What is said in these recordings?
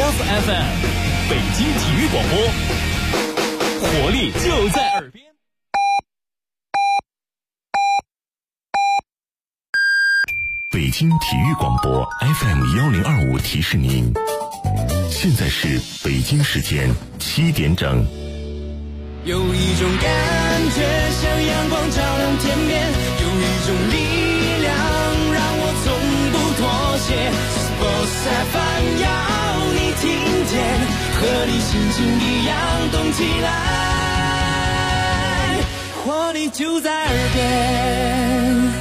Love FM， 北京体育广播，活力就在耳边。 北京体育广播 FM1025提示您，现在是北京时间7点整。 有一种感觉像阳光照亮天边，有一种力量让我从不妥协。Sports FM 要你听见，和你心情一样动起来，活力就在耳边。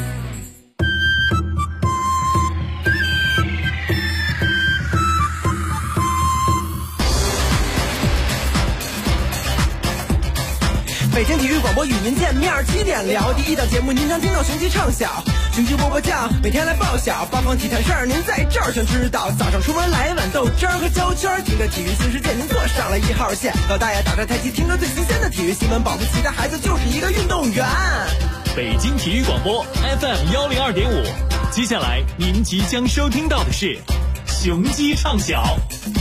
北京体育广播与您见面，7点聊第一档节目，您常听到雄鸡唱晓，雄鸡波波叫，每天来报晓，八方体坛事儿您在这儿全知道。早上出门来一碗豆汁儿和焦圈，听着体育新世界，您坐上了1号线。老大爷打着太极，听着最新鲜的体育新闻，保不齐的孩子就是一个运动员。 北京体育广播 FM102.5，接下来您即将收听到的是雄鸡唱晓。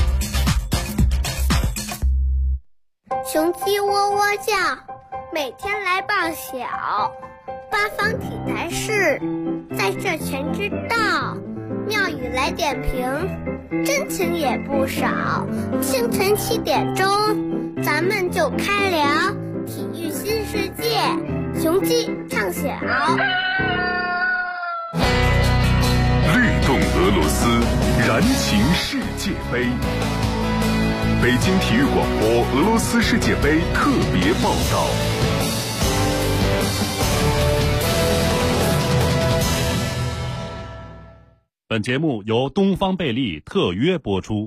雄鸡喔喔叫，每天来报晓，八方体坛事在这全知道，妙语来点评，真情也不少。清晨7点钟，咱们就开聊体育新世界，雄鸡唱晓。 律动俄罗斯，燃情世界杯。北京体育广播俄罗斯世界杯特别报道。 本节目由东方贝利特约播出，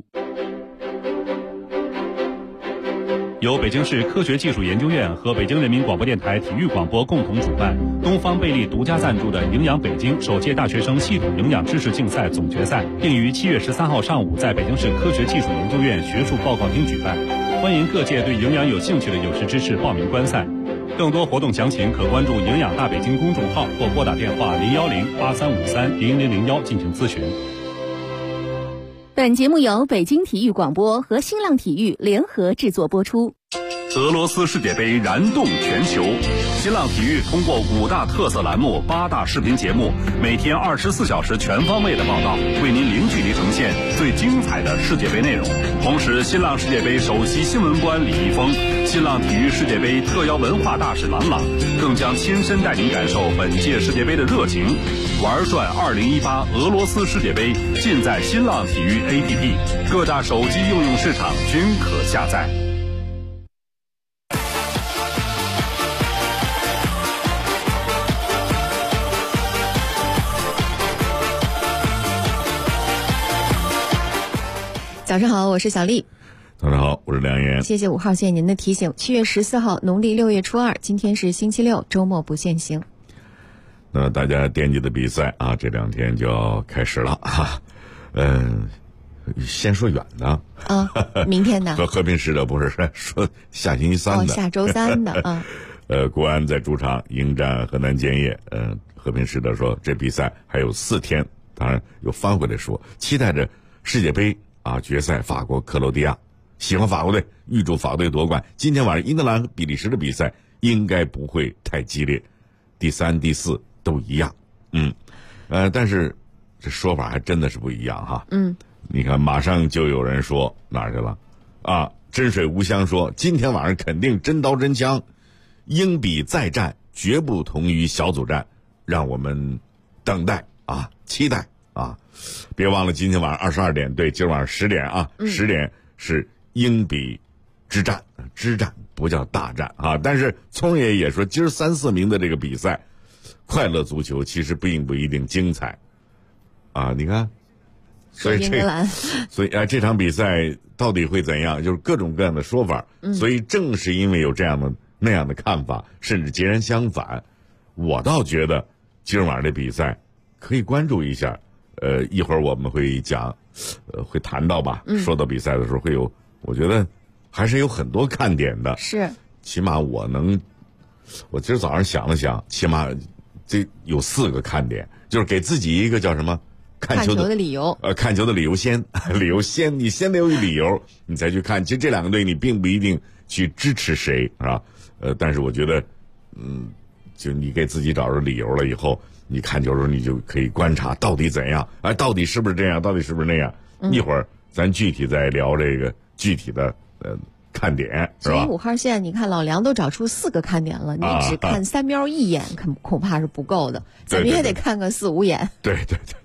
由北京市科学技术研究院和北京人民广播电台体育广播共同主办，东方贝利独家赞助的“营养北京”首届大学生系统营养知识竞赛总决赛，并于7月13号上午在北京市科学技术研究院学术报告厅举办。欢迎各界对营养有兴趣的有识之士报名观赛。更多活动详情可关注“营养大北京”公众号或拨打电话010-8353-0001进行咨询。 本节目由北京体育广播和新浪体育联合制作播出。 俄罗斯世界杯燃动全球，新浪体育通过5大特色栏目、8大视频节目，每天24小时全方位的报道，为您零距离呈现最精彩的世界杯内容。同时，新浪世界杯首席新闻官李易峰、新浪体育世界杯特邀文化大使郎朗，更将亲身带您感受本届世界杯的热情。玩转2018俄罗斯世界杯，尽在新浪体育 APP， 各大手机应用市场均可下载。 早上好，我是小丽。 早上好，我是梁岩。 谢谢5号线您的提醒。7月14号，农历6月初2，今天是星期六，周末不限行。 那大家惦记的比赛啊，这2天就要开始了啊。先说远的啊，明天的和平使者不是说下星期3的， 下周3的啊。 国安在主场迎战河南建业。和平使者说这比赛还有4天，当然又翻回来说，期待着世界杯啊决赛法国克罗地亚，喜欢法国队，预祝法国队夺冠。今天晚上英格兰和比利时的比赛应该不会太激烈，第3、第4都一样。但是这说法还真的是不一样哈。你看马上就有人说哪儿去了啊？真水无香说今天晚上肯定真刀真枪，英比再战绝不同于小组战，让我们等待啊，期待啊。别忘了今天晚上22点，对，今晚上10点啊，10点是英比之战，之战不叫大战啊。但是聪爷也说，今儿3、4名的这个比赛，快乐足球其实并不一定精彩啊。你看，所以这场比赛到底会怎样，就是各种各样的说法。所以正是因为有这样的那样的看法，甚至截然相反，我倒觉得今儿晚上的比赛可以关注一下。一会儿我们会讲，会谈到吧。说到比赛的时候会有，我觉得还是有很多看点的。 是， 起码我今儿早上想了想，起码这有4个看点，就是给自己一个叫什么看球的理由。 看球的理由先，你先得有理由，你才去看。其实这两个队你并不一定去支持谁，是吧？但是我觉得，就你给自己找着理由了以后，你看球的时候你就可以观察到底怎样，到底是不是这样，到底是不是那样。一会儿咱具体再聊这个具体的看点，是吧？ 所以5号线，你看老梁都找出4个看点了，你只看3瞄1眼，恐怕是不够的，咱们也得看个4、5眼。 对，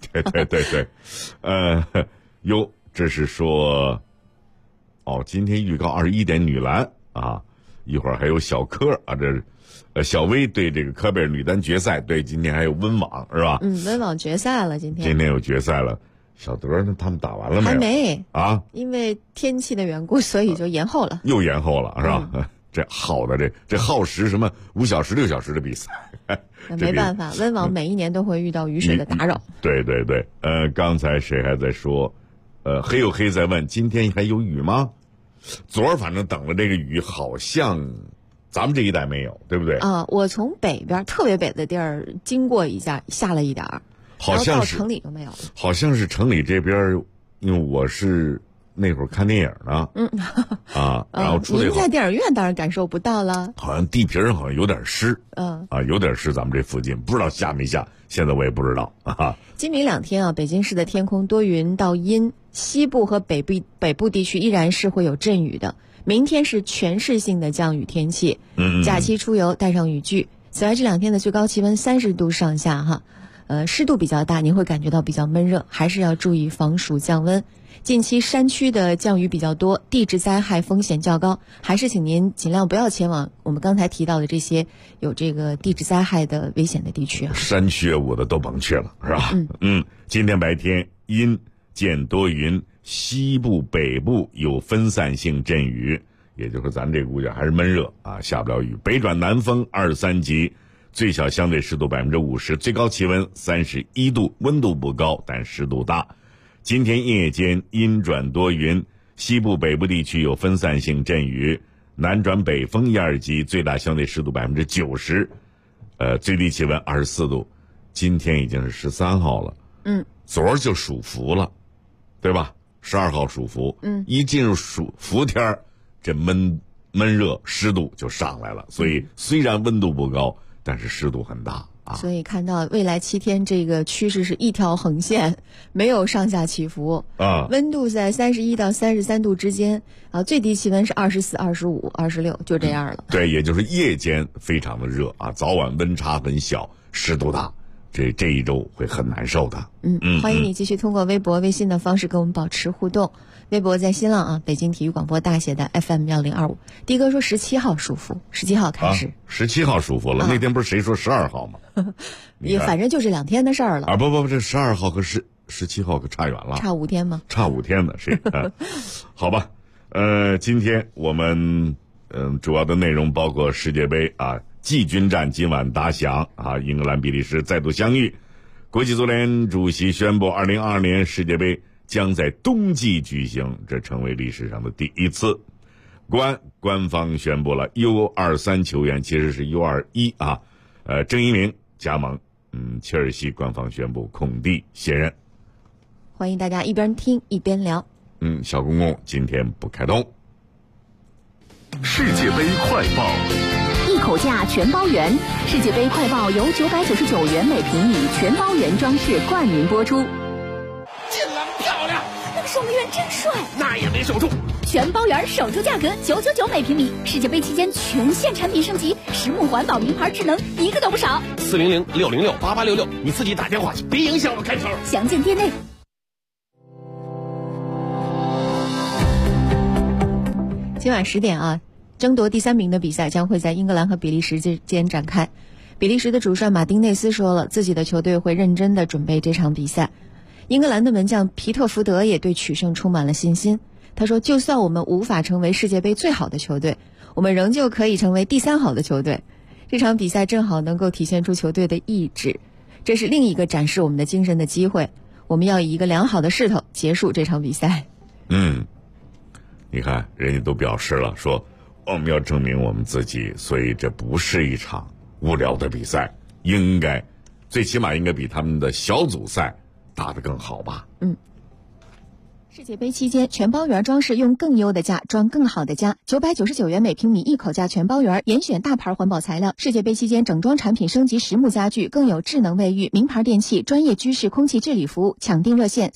这是说，今天预告21点女篮啊，一会儿还有小科啊，这小威对这个科贝尔女单决赛，对，今天还有温网是吧？ 温网决赛了，今天有决赛了。小德呢？他们打完了没有？ 还没啊， 因为天气的缘故，所以就延后了。 又延后了，是吧？这好的，这耗时什么5小时、6小时的比赛， 没办法，温网每一年都会遇到雨水的打扰。 对，刚才谁还在说，黑有黑在问，今天还有雨吗？昨儿反正等了这个雨，好像咱们这一带没有，对不对？ 我从北边特别北的地儿经过一下，下了一点儿。 好像是到城里就没有了， 好像是城里这边，因为我是那会儿看电影呢，然后出来您在电影院当然感受不到了， 好像地皮上好像有点湿，有点湿，咱们这附近不知道下没下，现在我也不知道啊。 今明2天北京市的天空多云到阴，西部和北部地区依然是会有阵雨的，明天是全市性的降雨天气，假期出游带上雨具。此外，这2天的最高气温30度上下哈。湿度比较大，您会感觉到比较闷热，还是要注意防暑降温。近期山区的降雨比较多，地质灾害风险较高，还是请您尽量不要前往我们刚才提到的这些有这个地质灾害的危险的地区啊。 山区我的都甭去了，是吧？今天白天阴见多云，西部北部有分散性阵雨，也就是咱这估计还是闷热啊，下不了雨。北转南风2、3级。最小相对湿度50%，最高气温31度，温度不高，但湿度大。今天夜间阴转多云，西部北部地区有分散性阵雨，南转北风1、2级，最大相对湿度90%，最低气温24度。今天已经是13号了，昨儿就属伏了，对吧？12号属伏，一进入属伏天，这闷热湿度就上来了，所以虽然温度不高，但是湿度很大啊， 所以看到未来7天这个趋势是一条横线，没有上下起伏啊。温度在31到33度之间啊，最低气温是24、25、26，就这样了。 对，也就是夜间非常的热啊，早晚温差很小，湿度大，这一周会很难受的。 欢迎你继续通过微博、微信的方式跟我们保持互动。微博在新浪北京体育广播大写的 FM1025。的哥说17号属伏，17号开始。 17号属伏了，那天不是谁说12号吗？ 也反正就这2天的事儿了。 不，这12号和17号可差远了。 差5天吗？ 差5天呢，是。好吧，今天我们主要的内容包括世界杯季军战今晚打响英格兰比利时再度相遇。国际足联主席宣布2022年世界杯将在冬季举行，这成为历史上的第一次。官方宣布了 U23 球员其实是 U21郑一鸣加盟切尔西，官方宣布孔蒂卸任。 欢迎大家一边听一边聊。 小公公今天不开通。 世界杯快报， 一口价全包圆。世界杯快报由999元每平米全包圆装饰冠名播出。 进了，漂亮！ 那个守门员真帅， 那也没守住。 全包圆首出价格999每平米，世界杯期间全线产品升级，实木环保名牌智能一个都不少。 400-606-8866，你自己打电话去，别影响我开球。 详见店内。 今晚10点争夺第3名的比赛将会在英格兰和比利时之间展开。比利时的主帅马丁内斯说了，自己的球队会认真地准备这场比赛。英格兰的门将皮特福德也对取胜充满了信心。他说，就算我们无法成为世界杯最好的球队，我们仍旧可以成为第3好的球队。这场比赛正好能够体现出球队的意志，这是另一个展示我们的精神的机会。我们要以一个良好的势头结束这场比赛。 你看人家都表示了，说我们要证明我们自己，所以这不是一场无聊的比赛，最起码应该比他们的小组赛打得更好吧。 世界杯期间，全包园装饰用更优的价装更好的家，999元每平米一口价全包园，严选大牌环保材料。世界杯期间，整装产品升级实木家具，更有智能卫浴、名牌电器、专业居室空气治理服务。抢订热线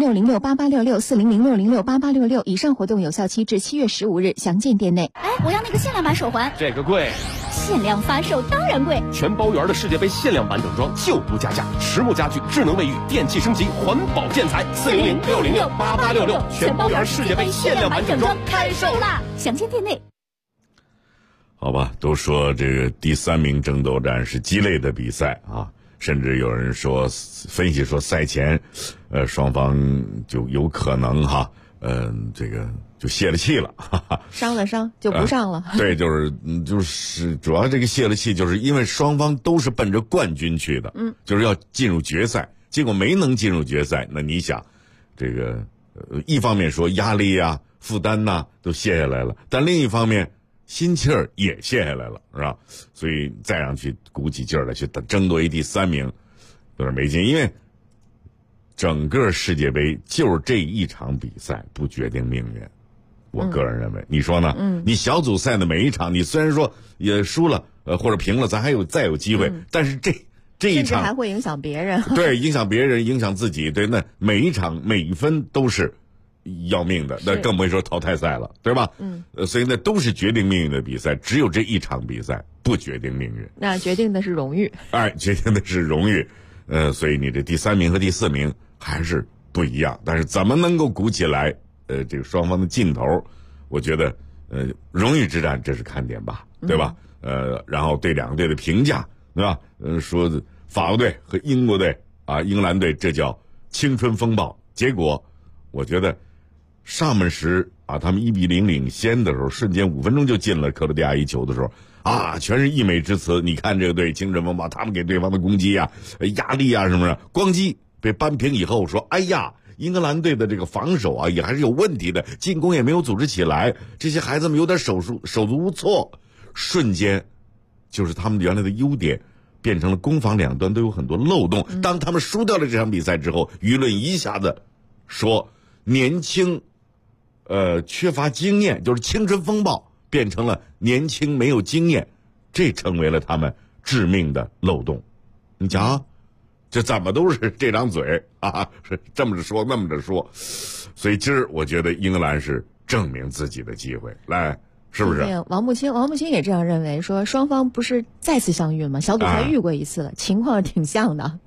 4006068866，4006068866。以上活动有效期至7月15日，详见店内。 我要那个限量版手环， 这个贵。 限量发售当然贵。 全包园的世界杯限量版整装就不加价，实木家具、智能卫浴、电器升级、环保建材，400-606-8866，全包园世界杯限量版整装开售啦！ 详见店内。 好吧，都说这个第3名争夺战是鸡肋的比赛啊，甚至有人说分析说赛前，双方就有可能这个就泄了气了， 伤了伤就不上了。 对，就是主要这个泄了气，就是因为双方都是奔着冠军去的，就是要进入决赛，结果没能进入决赛。那你想，这个一方面说压力啊、负担呐都卸下来了，但另一方面心气儿也卸下来了，是吧？所以再让去鼓起劲儿来去争夺一第3名，有点没劲，因为整个世界杯就是这一场比赛不决定命运，我个人认为，你说呢？你小组赛的每一场，你虽然说也输了，或者平了，咱再有机会，但是这一场还会影响别人， 对，影响别人，影响自己，对，那每一场每一分都是要命的，那更不会说淘汰赛了，对吧？所以那都是决定命运的比赛，只有这一场比赛不决定命运， 那决定的是荣誉， 决定的是荣誉，所以你这第3名和第4名还是不一样，但是怎么能够鼓起来？这个双方的劲头，我觉得，荣誉之战这是看点吧，对吧？然后对两个队的评价，对吧？说法国队和英国队啊，英格兰队这叫青春风暴。结果，我觉得上半时啊，他们1比0领先的时候，瞬间5分钟就进了克罗地亚1球的时候啊，全是溢美之词。你看这个队青春风暴，他们给对方的攻击啊、压力啊什么的，咣叽被扳平以后说，哎呀。英格兰队的这个防守啊，也还是有问题的，进攻也没有组织起来，这些孩子们有点手足无措，瞬间就是他们原来的优点变成了攻防两端都有很多漏洞。当他们输掉了这场比赛之后，舆论一下子说年轻缺乏经验，就是青春风暴变成了年轻没有经验，这成为了他们致命的漏洞。你讲啊，这怎么都是这张嘴啊，是这么着说那么着说，所以今儿我觉得英格兰是证明自己的机会，来，是不是？ 王木青也这样认为，说双方不是再次相遇吗？小组赛遇过一次了，情况挺像的。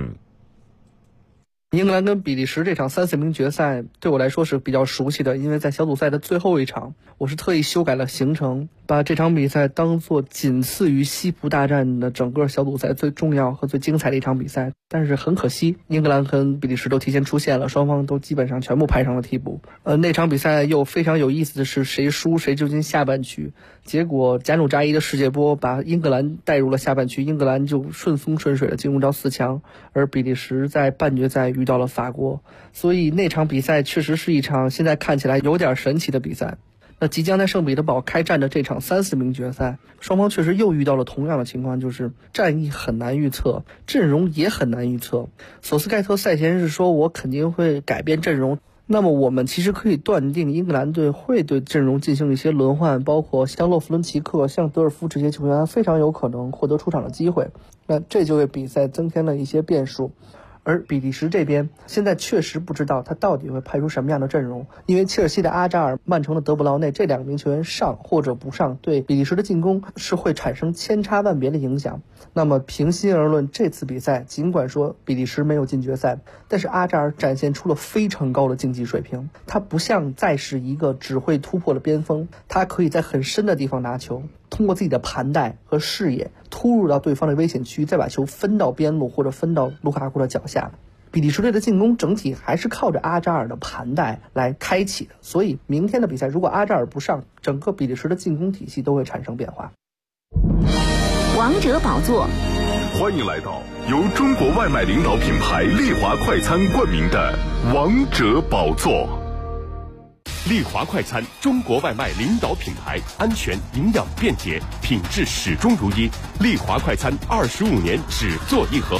英格兰跟比利时这场3、4名决赛对我来说是比较熟悉的，因为在小组赛的最后一场，我是特意修改了行程，把这场比赛当作仅次于西葡大战的整个小组赛最重要和最精彩的一场比赛。但是很可惜，英格兰跟比利时都提前出现了，双方都基本上全部排上了替补。那场比赛又非常有意思的是，谁输谁就进下半区。结果贾努扎伊的世界波把英格兰带入了下半区，英格兰就顺风顺水的进入到4强，而比利时在半决赛遇到了法国。所以那场比赛确实是一场现在看起来有点神奇的比赛。那即将在圣彼得堡开战的这场3、4名决赛，双方确实又遇到了同样的情况，就是战役很难预测，阵容也很难预测。索斯盖特赛前是说我肯定会改变阵容，那么我们其实可以断定英格兰队会对阵容进行一些轮换，包括像洛夫伦奇克、像德尔夫这些球员非常有可能获得出场的机会，那这就为比赛增添了一些变数。而比利时这边现在确实不知道他到底会派出什么样的阵容，因为切尔西的阿扎尔、曼城的德布劳内这2名球员上或者不上，对比利时的进攻是会产生千差万别的影响。那么平心而论，这次比赛尽管说比利时没有进决赛，但是阿扎尔展现出了非常高的竞技水平，他不像再是一个只会突破的边锋，他可以在很深的地方拿球，通过自己的盘带和视野突入到对方的危险区，再把球分到边路或者分到卢卡库的脚下。比利时队的进攻整体还是靠着阿扎尔的盘带来开启的，所以明天的比赛如果阿扎尔不上，整个比利时的进攻体系都会产生变化。 王者宝座， 欢迎来到由中国外卖领导品牌丽华快餐冠名的王者宝座。 丽华快餐，中国外卖领导品牌，安全、营养、便捷，品质始终如一。丽华快餐25年只做硬盒饭。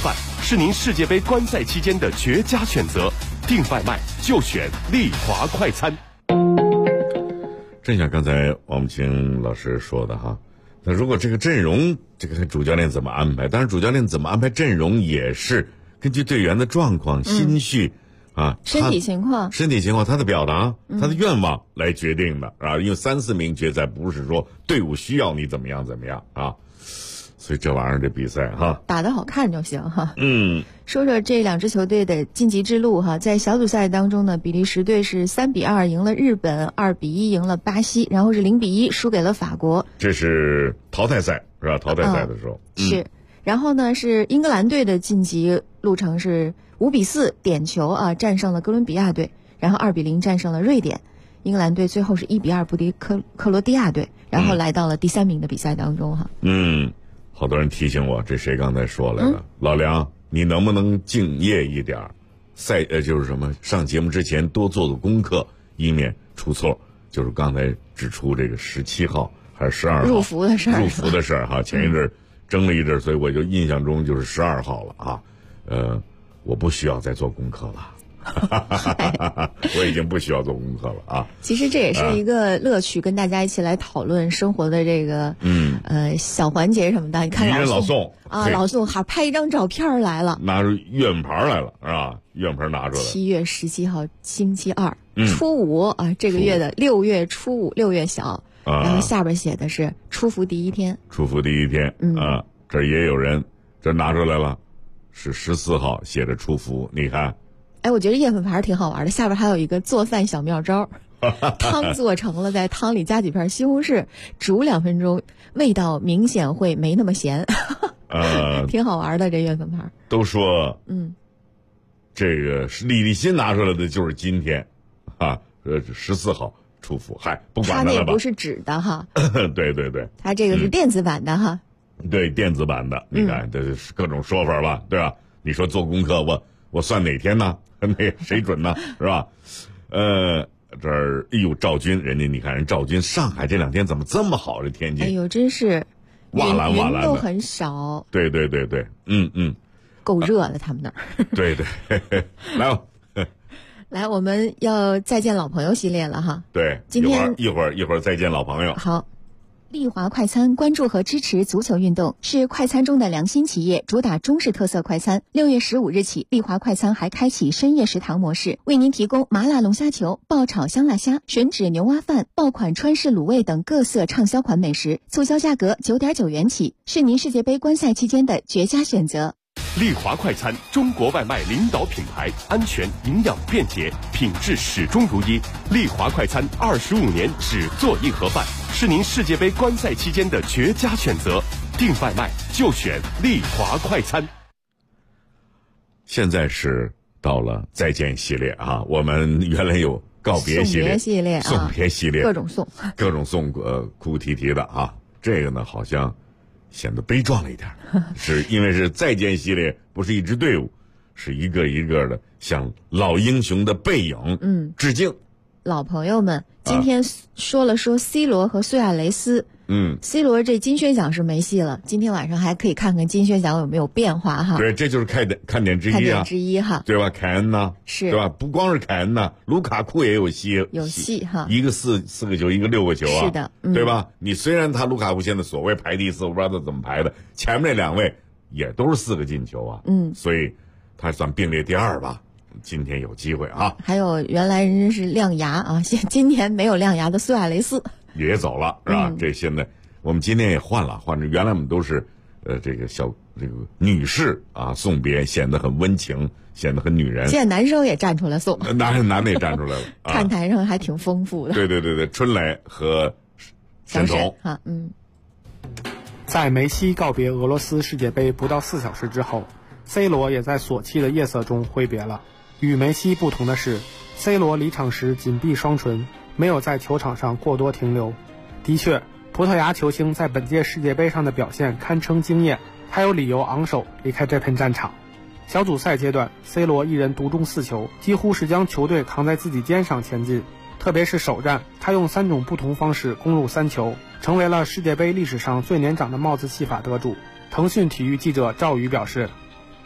是您世界杯观赛期间的绝佳选择。订外卖就选丽华快餐。 正像刚才王木青老师说的哈，那如果这个阵容，这个主教练怎么安排？当然，主教练怎么安排阵容也是根据队员的状况、心绪啊、 身体情况、 他的表达、他的愿望来决定的啊。因为3、4名决赛不是说队伍需要你怎么样啊。所以这玩意儿这比赛哈， 打得好看就行哈。说说这2支球队的晋级之路哈，在小组赛当中呢，比利时队是3-2赢了日本，2-1赢了巴西，然后是0-1输给了法国。 这是淘汰赛是吧？淘汰赛的时候、 是。然后呢，是英格兰队的晋级路程是5-4点球啊战胜了哥伦比亚队，然后2-0战胜了瑞典。英格兰队最后是1-2不敌克罗地亚队，然后来到了第3名的比赛当中哈。 好多人提醒我，这谁刚才说来的？老梁，你能不能敬业一点？就是什么上节目之前多做做功课，以免出错。就是刚才指出这个17号还是12号入伏的事儿哈，前一阵争了一阵，所以我就印象中就是12号了啊。我不需要再做功课了。我已经不需要做功课了啊！ 其实这也是一个乐趣，跟大家一起来讨论生活的这个小环节什么的。你看老宋啊，老宋还拍一张照片来了， 拿出月份牌来了是吧？月份牌拿出来。 7月17号星期二，初五啊，这个月的6月初五，6月小，然后下边写的是初伏第一天。 初伏第一天啊，这也有人这拿出来了，是14号写着初伏，你看。 哎，我觉得月份牌挺好玩的，下边还有一个做饭小妙招，汤做成了，在汤里加几片西红柿，煮2分钟，味道明显会没那么咸，挺好玩的这月份牌。 都说，这个是李立新拿出来的就是今天，啊，14号初伏，嗨，不管它了吧。 它那不是纸的哈， 对对对， 它这个是电子版的哈。 对，电子版的，你看这是各种说法吧，对吧？你说做功课，我算哪天呢？那谁准呢？是吧？这儿哎呦，赵军，人家你看人赵军，上海这2天怎么这么好？这天气， 哎呦，真是哇蓝哇蓝的， 云都很少。 对对对对， 够热的他们那儿。 对对，来吧， 来，我们要再见老朋友系列了哈。 对， 今天一会儿再见老朋友。 好。丽华快餐关注和支持足球运动，是快餐中的良心企业，主打中式特色快餐。6月15日起，丽华快餐还开启深夜食堂模式，为您提供麻辣龙虾球、爆炒香辣虾、吮指牛蛙饭、爆款川式卤味等各色畅销款美食，促销价格9.9元起，是您世界杯观赛期间的绝佳选择。 丽华快餐，中国外卖领导品牌，安全、营养、便捷，品质始终如一。丽华快餐25年只做硬盒饭，是您世界杯观赛期间的绝佳选择。订外卖就选丽华快餐。 现在是到了再见系列啊，我们原来有告别系列、送别系列， 各种送， 哭哭啼啼的啊。这个呢，好像显得悲壮了一点，是因为是再见系列，不是一支队伍，是一个一个的向老英雄的背影致敬。 老朋友们，今天说了说 C 罗和苏亚雷斯。C 罗这金靴奖是没戏了，今天晚上还可以看看金靴奖有没有变化哈。 对，这就是看点之一哈，对吧？凯恩呐， 是， 对吧？不光是凯恩呐，卢卡库也有戏哈， 一个四个球，一个6个球啊， 是的， 对吧？你虽然卢卡库现在所谓排第4，我不知道他怎么排的，前面那2位也都是4个进球啊，所以他算并列第2吧。今天有机会啊！ 还有原来人是亮牙啊，今年没有亮牙的苏亚雷斯也走了，是吧？这现在我们今天也换了，原来我们都是这个女士啊送别，显得很温情，显得很女人。 现在男生也站出来送， 男的也站出来了， 看台上还挺丰富的。 对，春蕾和沈彤啊， 在梅西告别俄罗斯世界杯不到4小时之后 ，C 罗也在索契的夜色中挥别了。与梅西不同的是 ，C 罗离场时紧闭双唇，没有在球场上过多停留。的确，葡萄牙球星在本届世界杯上的表现堪称惊艳，他有理由昂首离开这片战场。小组赛阶段 ，C 罗一人独中4球，几乎是将球队扛在自己肩上前进。特别是首战，他用3种不同方式攻入3球，成为了世界杯历史上最年长的帽子戏法得主。腾讯体育记者赵宇表示。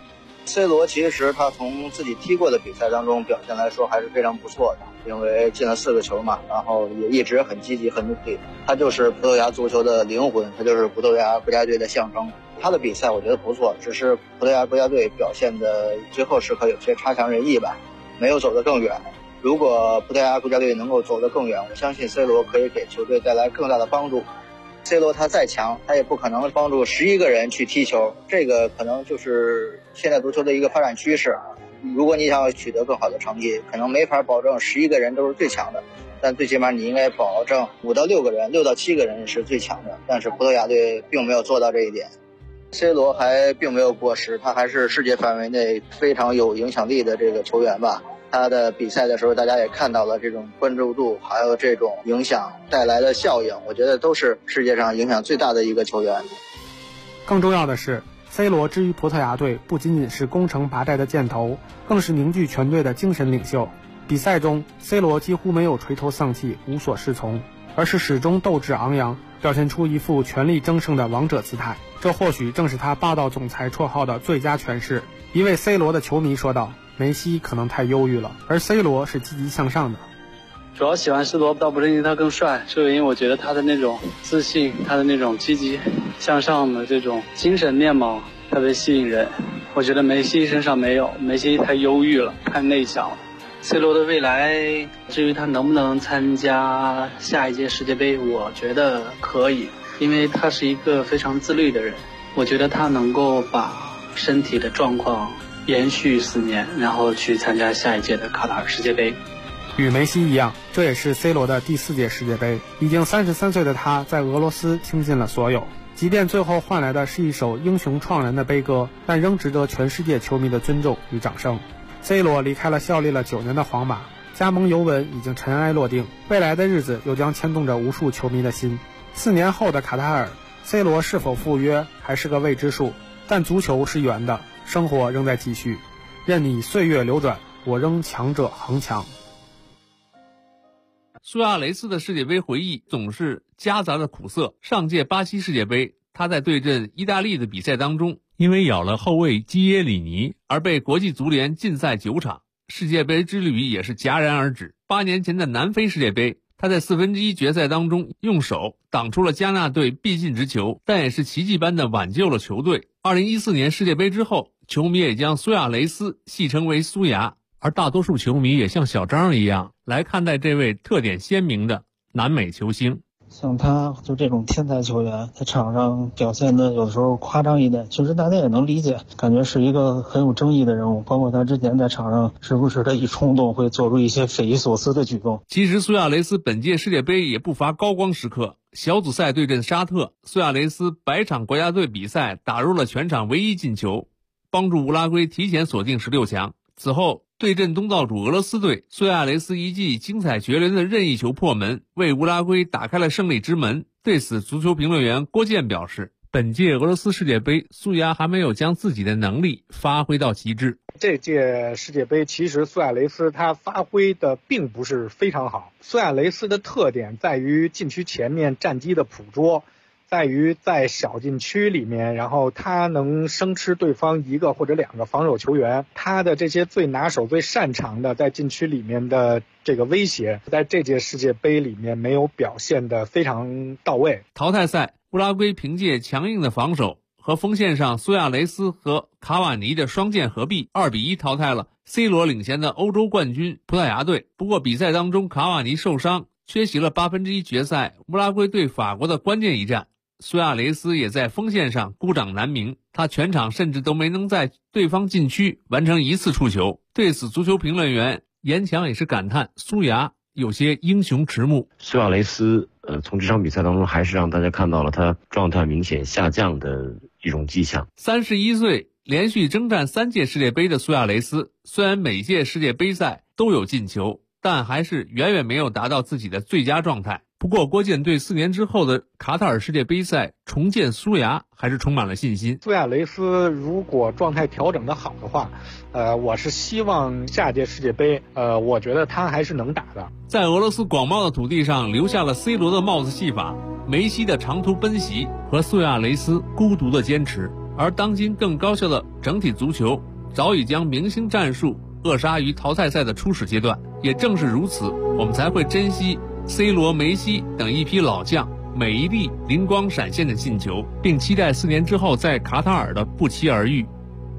C 罗其实他从自己踢过的比赛当中表现来说还是非常不错的，因为进了4个球嘛，然后也一直很积极很努力，他就是葡萄牙足球的灵魂，他就是葡萄牙国家队的象征。他的比赛我觉得不错，只是葡萄牙国家队表现的最后时刻有些差强人意吧，没有走得更远。如果葡萄牙国家队能够走得更远，我相信 C 罗可以给球队带来更大的帮助。C 罗他再强，他也不可能帮助11个人去踢球，这个可能就是现在足球的一个发展趋势。如果你想要取得更好的成绩，可能没法保证11个人都是最强的，但最起码你应该保证5到6个人、6到7个人是最强的。但是葡萄牙队并没有做到这一点。C 罗还并没有过时，他还是世界范围内非常有影响力的这个球员吧。他的比赛的时候，大家也看到了这种关注度，还有这种影响带来的效应，我觉得都是世界上影响最大的一个球员。 更重要的是 C 罗之于葡萄牙队不仅仅是攻城拔寨的箭头，更是凝聚全队的精神领袖。比赛中 C 罗几乎没有垂头丧气、无所适从，而是始终斗志昂扬，表现出一副全力争胜的王者姿态。这或许正是他霸道总裁绰号的最佳诠释。一位 C 罗的球迷说道，梅西可能太忧郁了，而 C 罗是积极向上的。 主要喜欢C罗倒不是因为他更帅，是因为我觉得他的那种自信，他的那种积极向上的这种精神面貌特别吸引人。我觉得梅西身上没有，梅西太忧郁了，太内向了。C 罗的未来，至于他能不能参加下一届世界杯，我觉得可以，因为他是一个非常自律的人。我觉得他能够把身体的状况延续4年，然后去参加下一届的卡塔尔世界杯。 与梅西一样，这也是 C 罗的第4届世界杯。已经33岁的他在俄罗斯倾尽了所有，即便最后换来的是一首英雄怆然的悲歌，但仍值得全世界球迷的尊重与掌声。C 罗离开了效力了9年的皇马，加盟尤文已经尘埃落定，未来的日子又将牵动着无数球迷的心。4年后的卡塔尔， C 罗是否赴约还是个未知数，但足球是圆的，生活仍在继续，任你岁月流转，我仍强者恒强。 苏亚雷斯的世界杯回忆总是夹杂着苦涩。上届巴西世界杯，他在对阵意大利的比赛当中，因为咬了后卫基耶里尼而被国际足联禁赛9场，世界杯之旅也是戛然而止。8年前的南非世界杯，他在1/4决赛当中用手挡出了加纳队必进之球，但也是奇迹般的挽救了球队。2014年世界杯之后，球迷也将苏亚雷斯戏称为苏牙，而大多数球迷也像小张一样来看待这位特点鲜明的南美球星。 像他就这种天才球员，在场上表现的有时候夸张一点，其实大家也能理解，感觉是一个很有争议的人物。包括他之前在场上时不时的一冲动会做出一些匪夷所思的举动。 其实苏亚雷斯本届世界杯也不乏高光时刻。小组赛对阵沙特，苏亚雷斯100场国家队比赛打入了全场唯一进球，帮助乌拉圭提前锁定16强。此后对阵东道主俄罗斯队，苏亚雷斯一记精彩绝伦的任意球破门，为乌拉圭打开了胜利之门。对此，足球评论员郭健表示，本届俄罗斯世界杯，苏亚还没有将自己的能力发挥到极致。 这届世界杯其实苏亚雷斯他发挥的并不是非常好。苏亚雷斯的特点在于禁区前面战机的捕捉，在于在小禁区里面，然后他能生吃对方1个或者2个防守球员，他的这些最拿手最擅长的在禁区里面的这个威胁，在这届世界杯里面没有表现得非常到位。 淘汰赛，乌拉圭凭借强硬的防守和锋线上苏亚雷斯和卡瓦尼的双剑合璧，2-1淘汰了 C 罗领衔的欧洲冠军葡萄牙队。不过比赛当中卡瓦尼受伤，缺席了1/8决赛乌拉圭对法国的关键一战。苏亚雷斯也在锋线上孤掌难鸣，他全场甚至都没能在对方禁区完成1次触球。对此，足球评论员严强也是感叹苏牙有些英雄迟暮。 苏亚雷斯从这场比赛当中还是让大家看到了他状态明显下降的一种迹象。 31岁，连续征战3届世界杯的苏亚雷斯，虽然每届世界杯赛都有进球，但还是远远没有达到自己的最佳状态。不过郭健对4年之后的卡塔尔世界杯赛重建苏牙还是充满了信心。 苏亚雷斯如果状态调整得好的话，我是希望下届世界杯，我觉得他还是能打的。 在俄罗斯广袤的土地上留下了 C 罗的帽子戏法、梅西的长途奔袭和苏亚雷斯孤独的坚持。而当今更高效的整体足球， 早已将明星战术扼杀于淘汰赛的初始阶段。也正是如此，我们才会珍惜 C 罗、梅西等一批老将每一粒灵光闪现的进球，并期待4年之后在卡塔尔的不期而遇。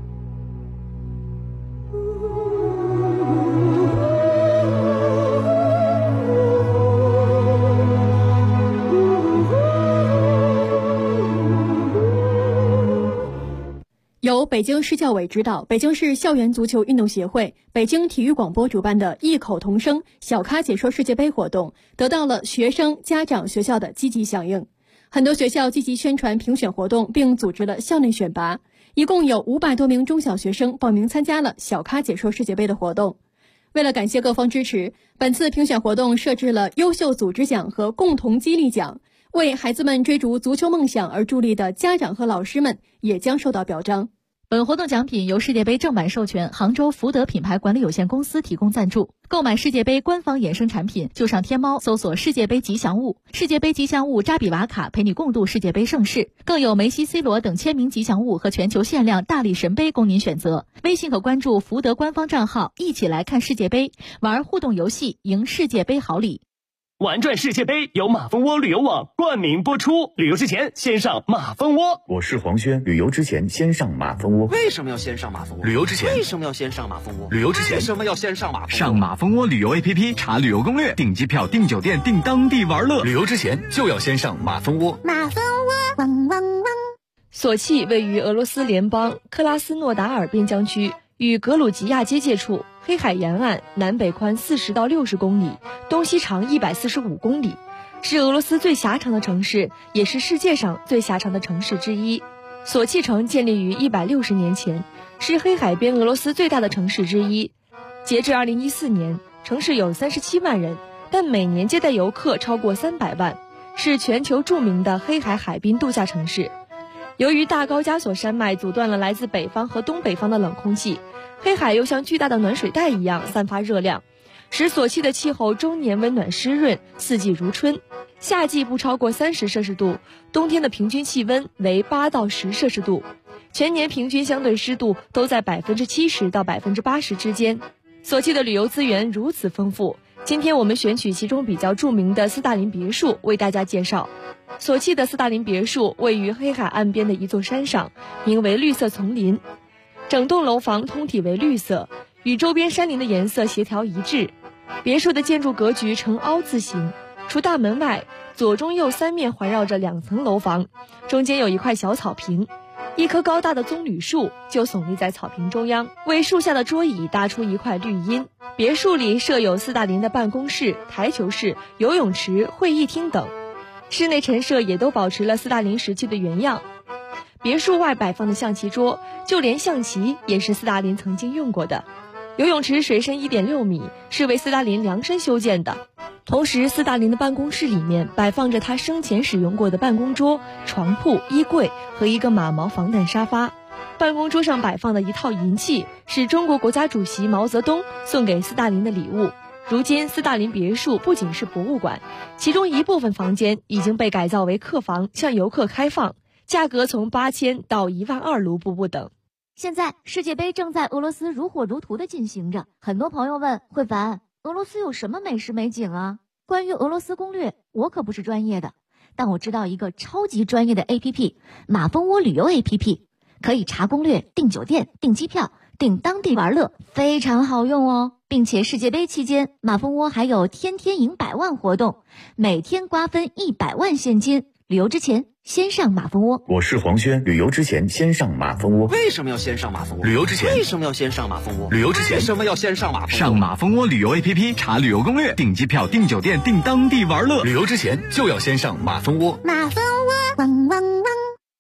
由北京市教委指导，北京市校园足球运动协会、北京体育广播主办的异口同声小咖解说世界杯活动，得到了学生、家长、学校的积极响应。很多学校积极宣传评选活动，并组织了校内选拔，一共有500多名中小学生报名参加了小咖解说世界杯的活动。为了感谢各方支持，本次评选活动设置了优秀组织奖和共同激励奖，为孩子们追逐足球梦想而助力的家长和老师们也将受到表彰。 本活动奖品由世界杯正版授权杭州福德品牌管理有限公司提供赞助。购买世界杯官方衍生产品，就上天猫搜索世界杯吉祥物，世界杯吉祥物扎比瓦卡陪你共度世界杯盛世，更有梅西、C 罗等签名吉祥物和全球限量大力神杯供您选择。微信可关注福德官方账号，一起来看世界杯，玩互动游戏，赢世界杯好礼。 玩转世界杯由马蜂窝旅游网冠名播出，旅游之前先上马蜂窝。 我是黄轩，旅游之前先上马蜂窝。 为什么要先上马蜂窝？ 旅游之前为什么要先上马蜂窝？ 旅游之前为什么要先上马蜂窝？ 上马蜂窝旅游 APP 查旅游攻略，订机票、订酒店、订当地玩乐。旅游之前就要先上马蜂窝。 马蜂窝，汪汪汪。 索契位于俄罗斯联邦克拉斯诺达尔边疆区，与格鲁吉亚接界处，黑海沿岸，南北宽40到60公里，东西长145公里，是俄罗斯最狭长的城市，也是世界上最狭长的城市之一。索契城建立于160年前，是黑海边俄罗斯最大的城市之一。截至2014年，城市有37万人，但每年接待游客超过300万，是全球著名的黑海海滨度假城市。由于大高加索山脉阻断了来自北方和东北方的冷空气，黑海又像巨大的暖水袋一样散发热量，使索契的气候终年温暖湿润，四季如春。夏季不超过30摄氏度，冬天的平均气温为8到10摄氏度，全年平均相对湿度都在70%到80%之间。索契的旅游资源如此丰富，今天我们选取其中比较著名的斯大林别墅为大家介绍。索契的斯大林别墅位于黑海岸边的一座山上，名为绿色丛林，整栋楼房通体为绿色，与周边山林的颜色协调一致。别墅的建筑格局呈凹字形，除大门外，左中右3面环绕着2层楼房，中间有一块小草坪，一棵高大的棕榈树就耸立在草坪中央，为树下的桌椅搭出一块绿荫。别墅里设有斯大林的办公室、台球室、游泳池、会议厅等，室内陈设也都保持了斯大林时期的原样。别墅外摆放的象棋桌，就连象棋也是斯大林曾经用过的。游泳池水深1.6米，是为斯大林量身修建的。同时，斯大林的办公室里面摆放着他生前使用过的办公桌、床铺、衣柜和一个马毛防弹沙发。办公桌上摆放的一套银器，是中国国家主席毛泽东送给斯大林的礼物。如今，斯大林别墅不仅是博物馆，其中一部分房间已经被改造为客房，向游客开放，价格从8000到12000卢布不等。 现在世界杯正在俄罗斯如火如荼地进行着，很多朋友问慧凡，俄罗斯有什么美食美景啊？关于俄罗斯攻略，我可不是专业的，但我知道一个超级专业的 APP， 马蜂窝旅游 APP， 可以查攻略、订酒店、订机票、订当地玩乐，非常好用哦。并且世界杯期间，马蜂窝还有天天赢100万活动，每天瓜分100万现金。旅游之前先上马蜂窝。 我是黄轩，旅游之前先上马蜂窝。 为什么要先上马蜂窝？ 旅游之前为什么要先上马蜂窝？ 旅游之前为什么要先上马蜂窝？ 上马蜂窝旅游 APP 查旅游攻略，订机票、订酒店、订当地玩乐。旅游之前就要先上马蜂窝。 马蜂窝，汪汪汪。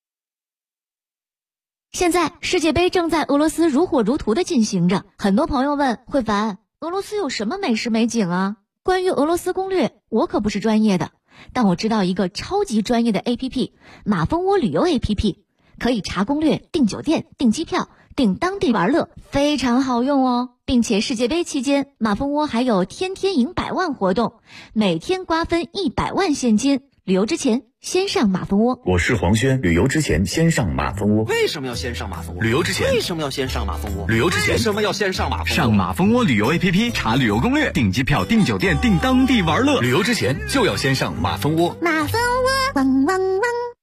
现在世界杯正在俄罗斯如火如荼地进行着，很多朋友问慧凡，俄罗斯有什么美食美景啊？关于俄罗斯攻略，我可不是专业的，但我知道一个超级专业的 APP， 马蜂窝旅游 APP， 可以查攻略、订酒店、订机票、订当地玩乐，非常好用哦。并且世界杯期间，马蜂窝还有天天赢100万活动，每天瓜分100万现金。 旅游之前先上马蜂窝。 我是黄轩，旅游之前先上马蜂窝。 为什么要先上马蜂窝？ 旅游之前为什么要先上马蜂窝？ 旅游之前为什么要先上马蜂窝？ 上马蜂窝旅游 APP 查旅游攻略，订机票、订酒店、订当地玩乐。旅游之前就要先上马蜂窝。 马蜂窝，汪汪汪。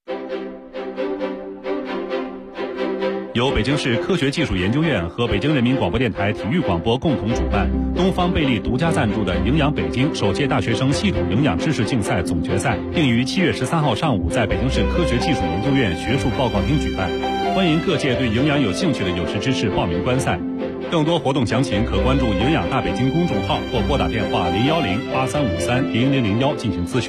由北京市科学技术研究院和北京人民广播电台体育广播共同主办，东方贝利独家赞助的营养北京首届大学生系统营养知识竞赛总决赛，并于7月13号上午在北京市科学技术研究院学术报告厅举办。欢迎各界对营养有兴趣的有识之士报名观赛。更多活动详情可关注营养大北京公众号或拨打电话010-8353-0001进行咨询。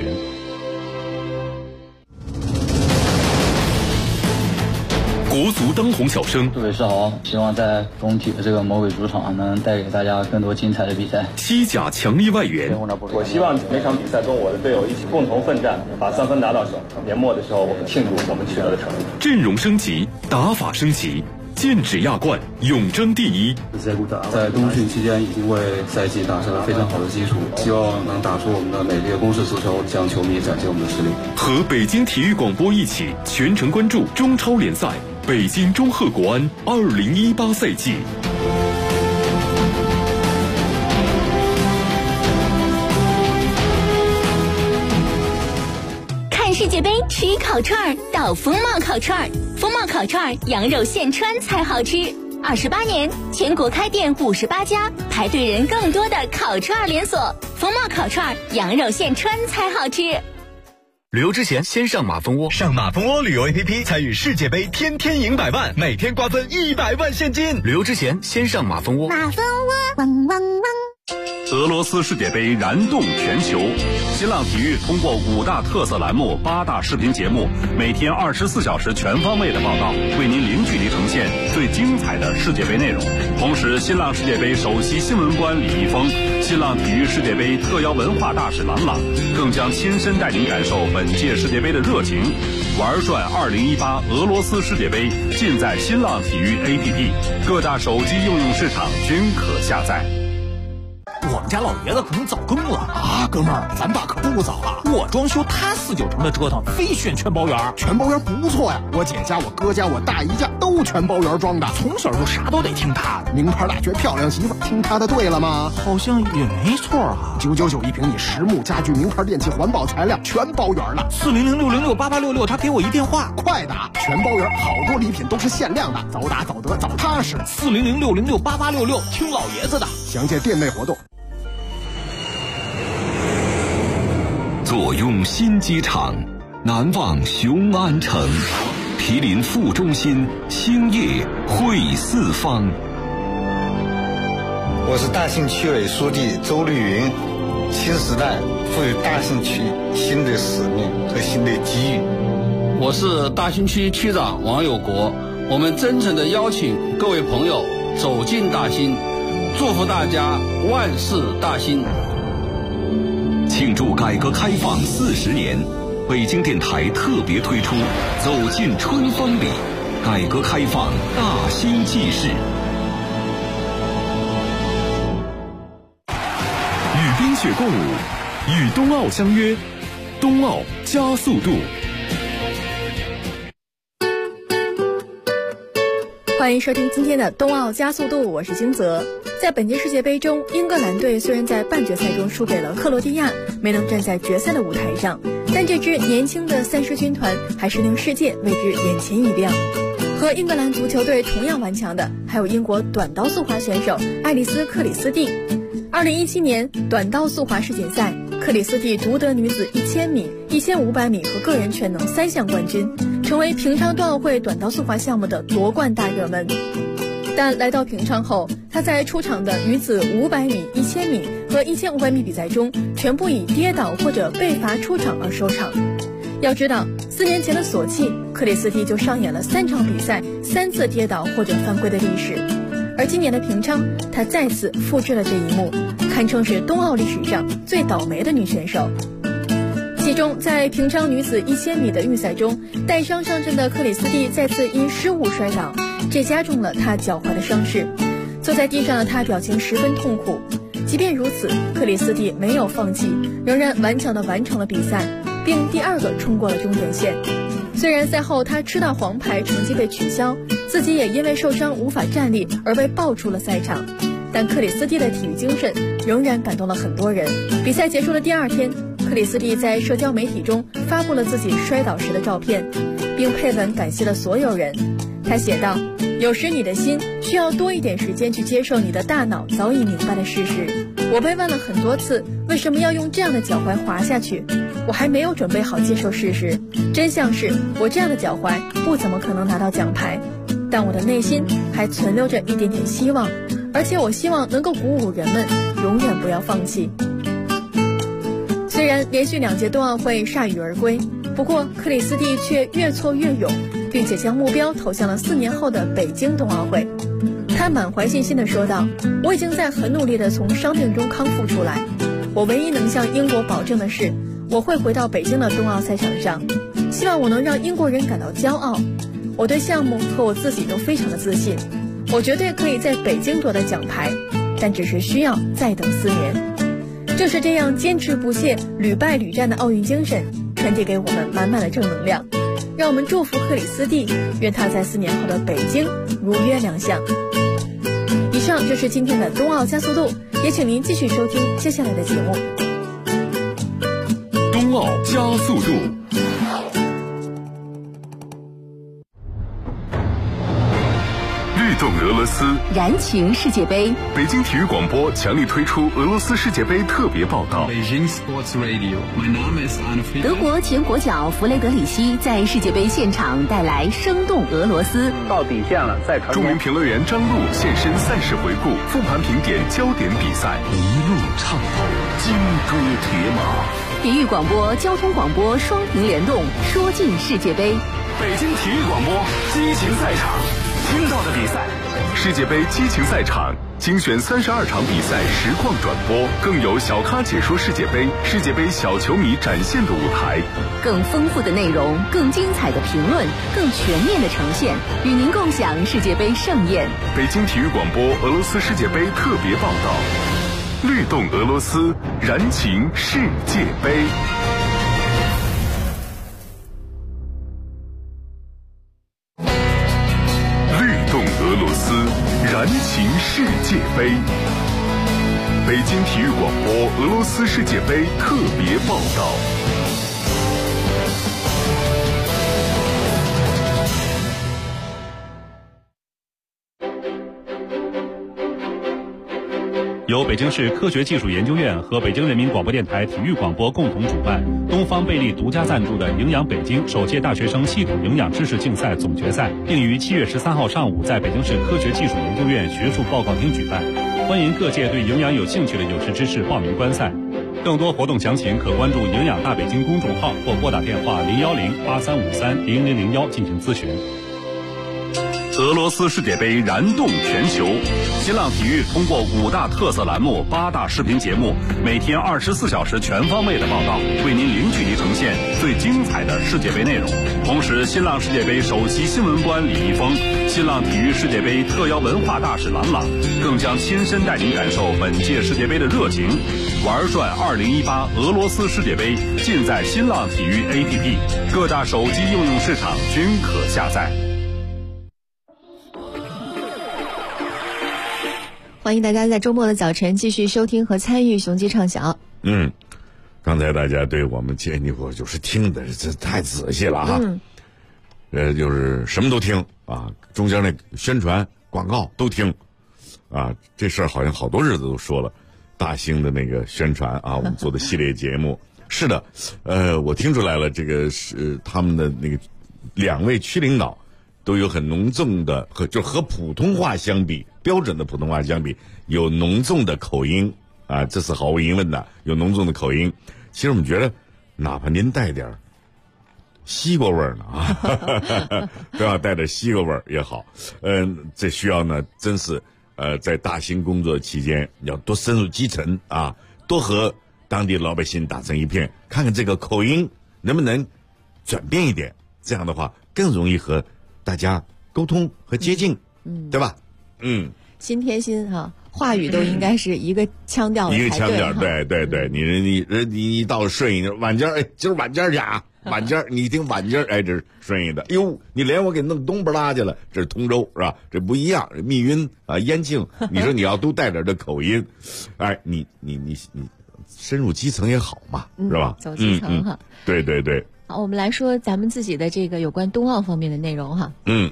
国足当红小生， 杜伟世豪，希望在工体的这个魔鬼主场能带给大家更多精彩的比赛。 西甲强力外援， 我希望每场比赛中我的队友一起共同奋战，把3分拿到手。年末的时候，我们庆祝我们取得的成绩。 阵容升级，打法升级，剑指亚冠，永争第一。 在冬训期间已经为赛季打下了非常好的基础，希望能打出我们的美丽的攻势足球，向球迷展现我们的实力。 和北京体育广播一起全程关注中超联赛。北京中赫国安2018赛季。 看世界杯吃烤串到风貌烤串，风貌烤串羊肉现穿才好吃。28年，全国开店58家，排队人更多的烤串连锁。风貌烤串羊肉现穿才好吃。 旅游之前先上马蜂窝，上马蜂窝旅游 APP 参与世界杯，天天赢100万，每天瓜分100万现金。旅游之前先上马蜂窝。 马蜂窝，汪汪汪。 俄罗斯世界杯燃动全球，新浪体育通过5大特色栏目、8大视频节目，每天24小时全方位的报道，为您零距离呈现最精彩的世界杯内容。同时，新浪世界杯首席新闻官李易峰、新浪体育世界杯特邀文化大使郎朗，更将亲身带您感受本届世界杯的热情。玩转2018俄罗斯世界杯，尽在新浪体育 APP， 各大手机应用市场均可下载。 我们家老爷子可能早更了啊，哥们儿，咱爸可不早了。我装修，他49成的折腾，非选全包圆。全包圆不错呀，我姐家、我哥家、我大姨家都全包圆装的，从小就啥都得听他的。名牌大学漂亮媳妇，听他的对了吗？好像也没错啊。999一平米，实木家具、名牌电器、环保材料，全包圆了。400-606-8866，他给我一电话，快打！全包圆，好多礼品都是限量的，早打早得早踏实。400-606-8866，听老爷子的。详见店内活动。 坐拥新机场，难忘雄安城，毗邻副中心，兴业汇四方。 我是大兴区委书记周绿云，新时代赋予大兴区新的使命和新的机遇。 我是大兴区区长王有国，我们真诚地邀请各位朋友走进大兴，祝福大家万事大兴。 庆祝改革开放40年，北京电台特别推出《走进春风里》，改革开放大兴纪事。 与冰雪共舞，与冬奥相约，冬奥加速度。 欢迎收听今天的冬奥加速度，我是金泽。在本届世界杯中，英格兰队虽然在半决赛中输给了克罗地亚，没能站在决赛的舞台上，但这支年轻的三狮军团还是令世界为之眼前一亮。和英格兰足球队同样顽强的，还有英国短道速滑选手爱丽丝·克里斯蒂。2017年短道速滑世锦赛，克里斯蒂独得女子1000米、1500米和个人全能3项冠军，成为平昌冬奥会短道速滑项目的夺冠大热门。但来到平昌后，她在出场的女子500米、1000米和1500米比赛中，全部以跌倒或者被罚出场而收场。要知道，4年前的索契，克里斯蒂就上演了3场比赛3次跌倒或者犯规的历史。而今年的平昌，她再次复制了这一幕，堪称是冬奥历史上最倒霉的女选手。其中，在平昌女子1000米的预赛中，带伤上阵的克里斯蒂再次因失误摔倒，这加重了她脚踝的伤势。坐在地上的她表情十分痛苦。即便如此，克里斯蒂没有放弃，仍然顽强地完成了比赛。 并第2个冲过了终点线。虽然赛后他吃到黄牌，成绩被取消，自己也因为受伤无法站立而被爆出了赛场，但克里斯蒂的体育精神仍然感动了很多人。比赛结束的第2天，克里斯蒂在社交媒体中发布了自己摔倒时的照片，并配文感谢了所有人。他写道：有时你的心需要多一点时间去接受你的大脑早已明白的事实。我被问了很多次为什么要用这样的脚踝滑下去，我还没有准备好接受事实。真相是我这样的脚踝不怎么可能拿到奖牌，但我的内心还存留着一点点希望，而且我希望能够鼓舞人们永远不要放弃。虽然连续2届冬奥会铩羽而归，不过克里斯蒂却越挫越勇，并且将目标投向了4年后的北京冬奥会。他满怀信心地说道：我已经在很努力地从伤病中康复出来，我唯一能向英国保证的是，我会回到北京的冬奥赛场上，希望我能让英国人感到骄傲。我对项目和我自己都非常的自信，我绝对可以在北京夺得奖牌，但只是需要再等4年。就是这样坚持不懈、屡败屡战的奥运精神，传递给我们满满的正能量。让我们祝福克里斯蒂，愿他在4年后的北京如约亮相。以上就是今天的冬奥加速度，也请您继续收听接下来的节目。 冬奥加速度。 律动俄罗斯， 燃情世界杯。 北京体育广播强力推出俄罗斯世界杯特别报道。 德国前国脚弗雷德里希在世界杯现场带来生动俄罗斯。 到底线了，再传。 著名评论员张璐现身赛事回顾，复盘评点焦点比赛， 一路畅跑，金戈铁马。 体育广播、交通广播双屏联动，说尽世界杯。 北京体育广播激情赛场。听到的比赛，世界杯激情赛场精选32场比赛实况转播，更有小咖解说世界杯、世界杯小球迷展现的舞台， 更丰富的内容，更精彩的评论，更全面的呈现，与您共享世界杯盛宴。 北京体育广播俄罗斯世界杯特别报道，律动俄罗斯，燃情世界杯。燃情世界杯，北京体育广播俄罗斯世界杯特别报道。 由北京市科学技术研究院和北京人民广播电台体育广播共同主办，东方贝利独家赞助的营养北京首届大学生系统营养知识竞赛总决赛，定于7月13号上午在北京市科学技术研究院学术报告厅举办。欢迎各界对营养有兴趣的有识之士报名观赛。更多活动详情可关注营养大北京公众号或拨打电话010-8353-0001进行咨询。 俄罗斯世界杯燃动全球，新浪体育通过5大特色栏目、8大视频节目，每天24小时全方位的报道，为您零距离呈现最精彩的世界杯内容。同时，新浪世界杯首席新闻官李易峰、新浪体育世界杯特邀文化大使郎朗，更将亲身带您感受本届世界杯的热情。玩转2018俄罗斯世界杯，尽在新浪体育 APP， 各大手机应用市场均可下载。 欢迎大家在周末的早晨继续收听和参与雄鸡畅晓。 刚才大家对我们节目就是听的这太仔细了啊，就是什么都听啊，中间那宣传广告都听啊，这事儿好像好多日子都说了，大兴的那个宣传啊，我们做的系列节目是的，我听出来了，这个是他们的那个2位区领导都有很浓重的和普通话相比，标准的普通话相比，有浓重的口音啊，这是毫无疑问的，有浓重的口音。其实我们觉得，哪怕您带点西瓜味儿呢啊，都要带点西瓜味儿也好。这需要呢，真是在大兴工作期间要多深入基层啊，多和当地老百姓打成一片，看看这个口音能不能转变一点，这样的话更容易和大家沟通和接近，对吧？ 新贴心哈，话语都应该是一个腔调的， 一个腔调，对，你到顺义晚间，哎，今儿晚间去啊，晚间你一听晚间，哎，这是顺义的，哟，你连我给弄东边拉去了，这是通州是吧？这不一样，密云啊，延庆，你说你要都带点这口音，哎，你深入基层也好嘛，是吧？ 走基层哈， 对。 好，我们来说咱们自己的这个有关冬奥方面的内容哈。 2022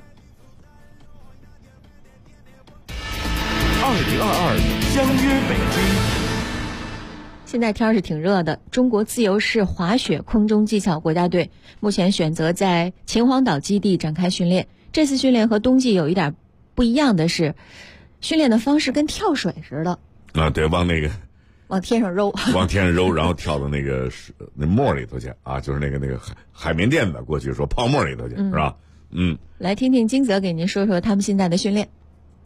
相约北京。 现在天是挺热的，中国自由式滑雪空中技巧国家队目前选择在秦皇岛基地展开训练。这次训练和冬季有一点不一样的是，训练的方式跟跳水似的。 啊，对，往天上揉， 然后跳到那沫里头去啊，就是那个海绵垫子，过去说泡沫里头去，是吧？ 来听听金泽给您说说他们现在的训练。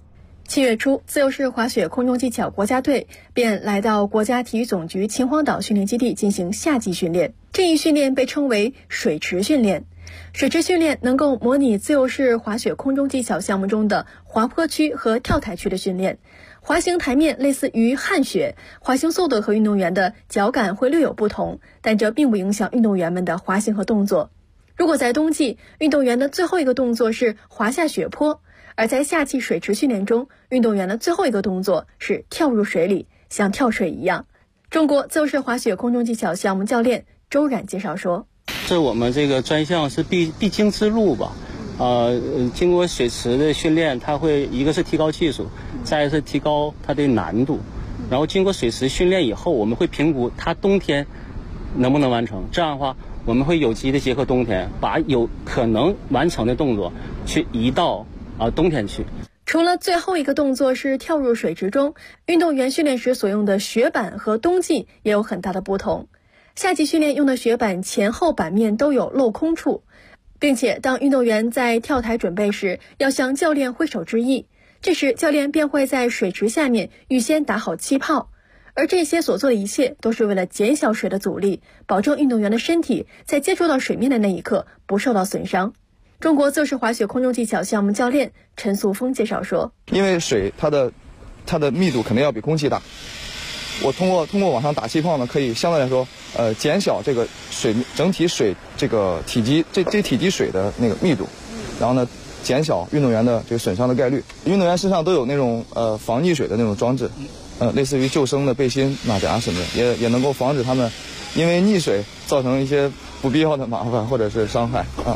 7月初，自由式滑雪空中技巧国家队便来到国家体育总局秦皇岛训练基地进行夏季训练。这一训练被称为水池训练。水池训练能够模拟自由式滑雪空中技巧项目中的滑坡区和跳台区的训练。滑行台面类似于旱雪，滑行速度和运动员的脚感会略有不同，但这并不影响运动员们的滑行和动作。如果在冬季，运动员的最后一个动作是滑下雪坡，而在夏季水池训练中，运动员的最后一个动作是跳入水里，像跳水一样。中国自由式滑雪空中技巧项目教练周冉介绍说， 这我们这个专项是必经之路吧。经过水池的训练，它会一个是提高技术，再一个是提高它的难度。然后经过水池训练以后，我们会评估它冬天能不能完成。这样的话，我们会有机的结合冬天，把有可能完成的动作去移到冬天去。 除了最后一个动作是跳入水池中，运动员训练时所用的雪板和冬季也有很大的不同。夏季训练用的雪板前后板面都有镂空处，并且当运动员在跳台准备时，要向教练挥手致意，这时教练便会在水池下面预先打好气泡。而这些所做的一切都是为了减小水的阻力，保证运动员的身体在接触到水面的那一刻不受到损伤。中国自由式滑雪空中技巧项目教练陈素峰介绍说， 因为水它的密度肯定要比空气大，我通过往上打气泡呢，可以相对来说减小这个整体水这个体积这体积水的那个密度，然后呢减小运动员的这个损伤的概率。运动员身上都有那种防溺水的那种装置，类似于救生的背心、马甲什么的，也能够防止他们因为溺水造成一些不必要的麻烦或者是伤害啊。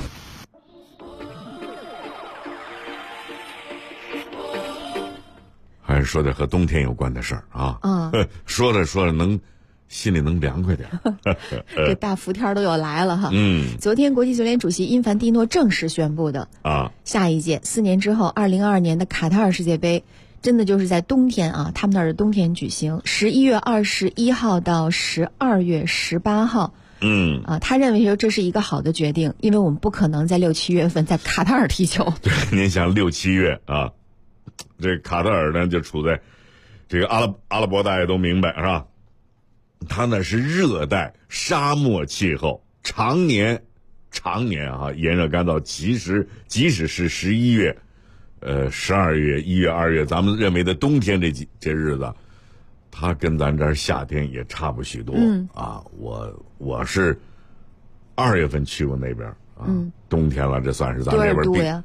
还是说点和冬天有关的事儿啊！说着心里能凉快点。 这大伏天都要来了哈！昨天国际足联主席因凡蒂诺正式宣布的下一届4年之后2022年的卡塔尔世界杯，真的就是在冬天啊，他们那儿的冬天举行，11月21号到12月18号。他认为说这是一个好的决定，因为我们不可能在6、7月份在卡塔尔踢球。 对，您想6、7月啊，这卡塔尔呢就处在这个阿拉伯，大家都明白是吧？它呢是热带沙漠气候，常年炎热干燥，即使是11月、12月、1月、2月，咱们认为的冬天这日子，它跟咱这儿夏天也差不许多。我是2月份去过那边啊，冬天了，这算是咱那边多呀。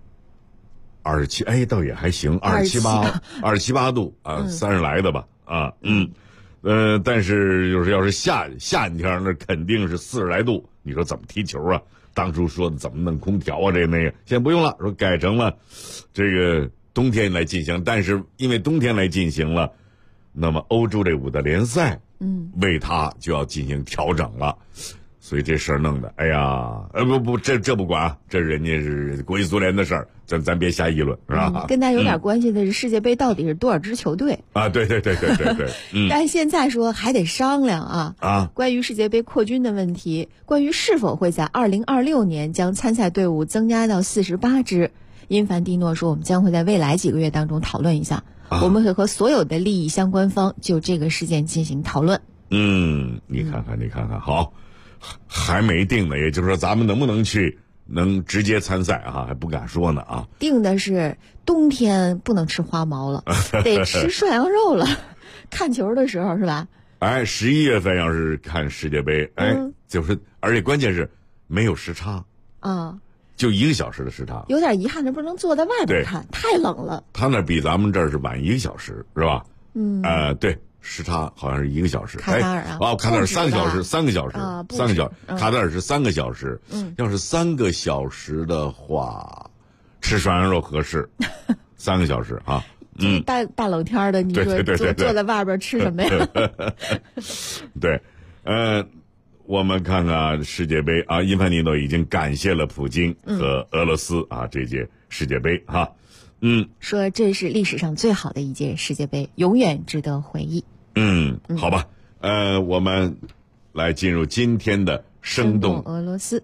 27，哎，倒也还行，27、28度啊，30来的吧，但是要是夏天，那肯定是40来度，你说怎么踢球啊？当初说的怎么弄空调啊，这那个，现在不用了，说改成了这个冬天来进行，但是因为冬天来进行了，那么欧洲这5大联赛，为它就要进行调整了。所以这事儿弄的，哎呀，这不管啊，这人家是国际足联的事儿，咱别瞎议论，是吧？ 跟咱有点关系的是世界杯到底是多少支球队啊？对， 但是现在说还得商量啊，关于世界杯扩军的问题，关于是否会在2026年将参赛队伍增加到48支，因凡蒂诺说我们将会在未来几个月当中讨论一下，我们会和所有的利益相关方就这个事件进行讨论。 你看看，好。还没定呢，也就是说咱们能不能去能直接参赛啊，还不敢说呢啊。 定的是冬天不能吃花毛了，得吃涮羊肉了。看球的时候是吧？ 哎，11月份要是看世界杯，就是而且关键是没有时差啊， 就1个小时的时差， 有点遗憾的，不能坐在外边看，太冷了。 他那比咱们这儿是晚1个小时，是吧？对。时差好像是1个小时， 卡塔尔啊， 卡塔尔3个小时，3个小时，3个小时，卡塔尔是3个小时。要是3个小时的话，吃涮羊肉合适，3个小时啊。 大冷天的，你说坐在外边吃什么呀？ 对，我们看看世界杯啊，因凡尼诺已经感谢了普京和俄罗斯啊，这届世界杯哈。 说这是历史上最好的一届世界杯，永远值得回忆。 好吧，我们来进入今天的生动俄罗斯。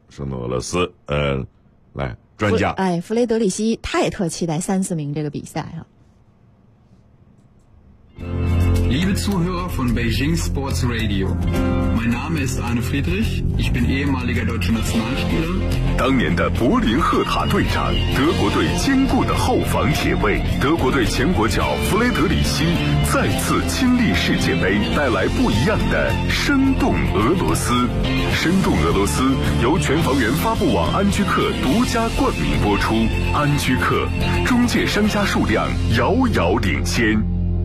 来专家， 弗雷德里希太特期待3、4名这个比赛啊。 Liebe Zuhörer von Beijing Sports Radio, mein Name ist Arne Friedrich, ich bin ehemaliger deutscher Nationalspieler. 当年的柏林赫塔队长，德国队坚固的后防铁卫，德国队前国脚弗雷德里希再次亲历世界杯，带来不一样的生动俄罗斯。生动俄罗斯由全房源发布网安居客独家冠名播出，安居客中介商家数量遥遥领先。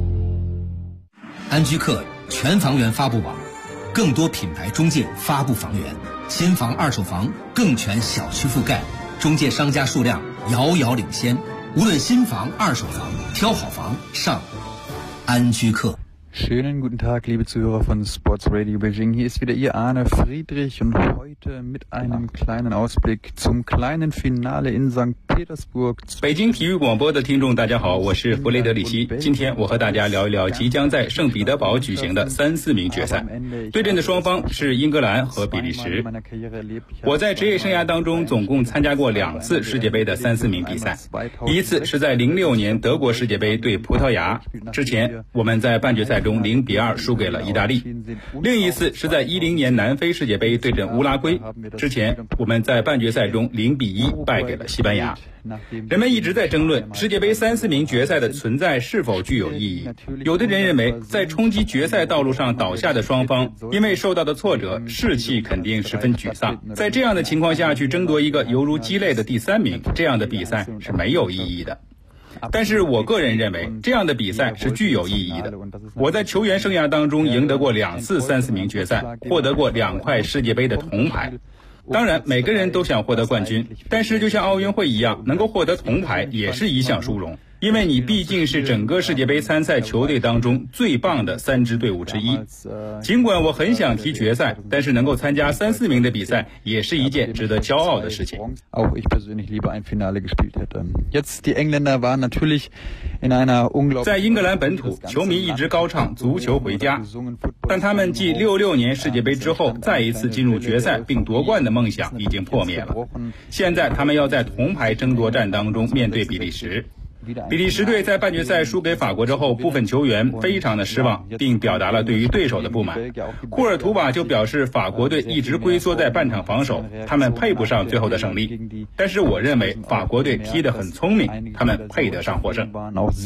安居客全房源发布网，更多品牌中介发布房源，新房二手房更全小区覆盖，中介商家数量遥遥领先。无论新房二手房，挑好房上安居客。 Schönen guten Tag, liebe Zuhörer von Sports Radio Beijing. Hier ist wieder Ihr Arne Friedrich und heute mit einem kleinen Ausblick zum kleinen Finale in St. Petersburg. 北京体育广播的听众大家好，我是弗雷德里希。今天我和大家聊一聊即将在圣彼得堡举行的3、4名决赛。对阵的双方是英格兰和比利时。我在职业生涯当中总共参加过2次世界杯的3、4名比赛，一次是在06年德国世界杯对葡萄牙，之前我们在半决赛中0-2输给了意大利。另一次是在10年南非世界杯对阵乌拉圭，之前我们在半决赛中0-1败给了西班牙。人们一直在争论世界杯3、4名决赛的存在是否具有意义。有的人认为，在冲击决赛道路上倒下的双方，因为受到的挫折，士气肯定十分沮丧。在这样的情况下去争夺一个犹如鸡肋的第3名，这样的比赛是没有意义的。但是我个人认为，这样的比赛是具有意义的。我在球员生涯当中赢得过2次3、4名决赛，获得过2块世界杯的铜牌。当然，每个人都想获得冠军，但是就像奥运会一样，能够获得铜牌也是一项殊荣。因为你毕竟是整个世界杯参赛球队当中最棒的3支队伍之一。尽管我很想踢决赛，但是能够参加3、4名的比赛也是一件值得骄傲的事情。 Auch ich persönlich lieber ein Finale gespielt hätte. Jetzt die Engländer waren natürlich in einer unglaublichen 在英格兰本土，球迷一直高唱足球回家，但他们继66年世界杯之后再一次进入决赛并夺冠的梦想已经破灭了。现在他们要在铜牌争夺战当中面对比利时。比利时队在半决赛输给法国之后，部分球员非常的失望，并表达了对于对手的不满。库尔图瓦就表示，法国队一直龟缩在半场防守，他们配不上最后的胜利。但是我认为法国队踢得很聪明，他们配得上获胜。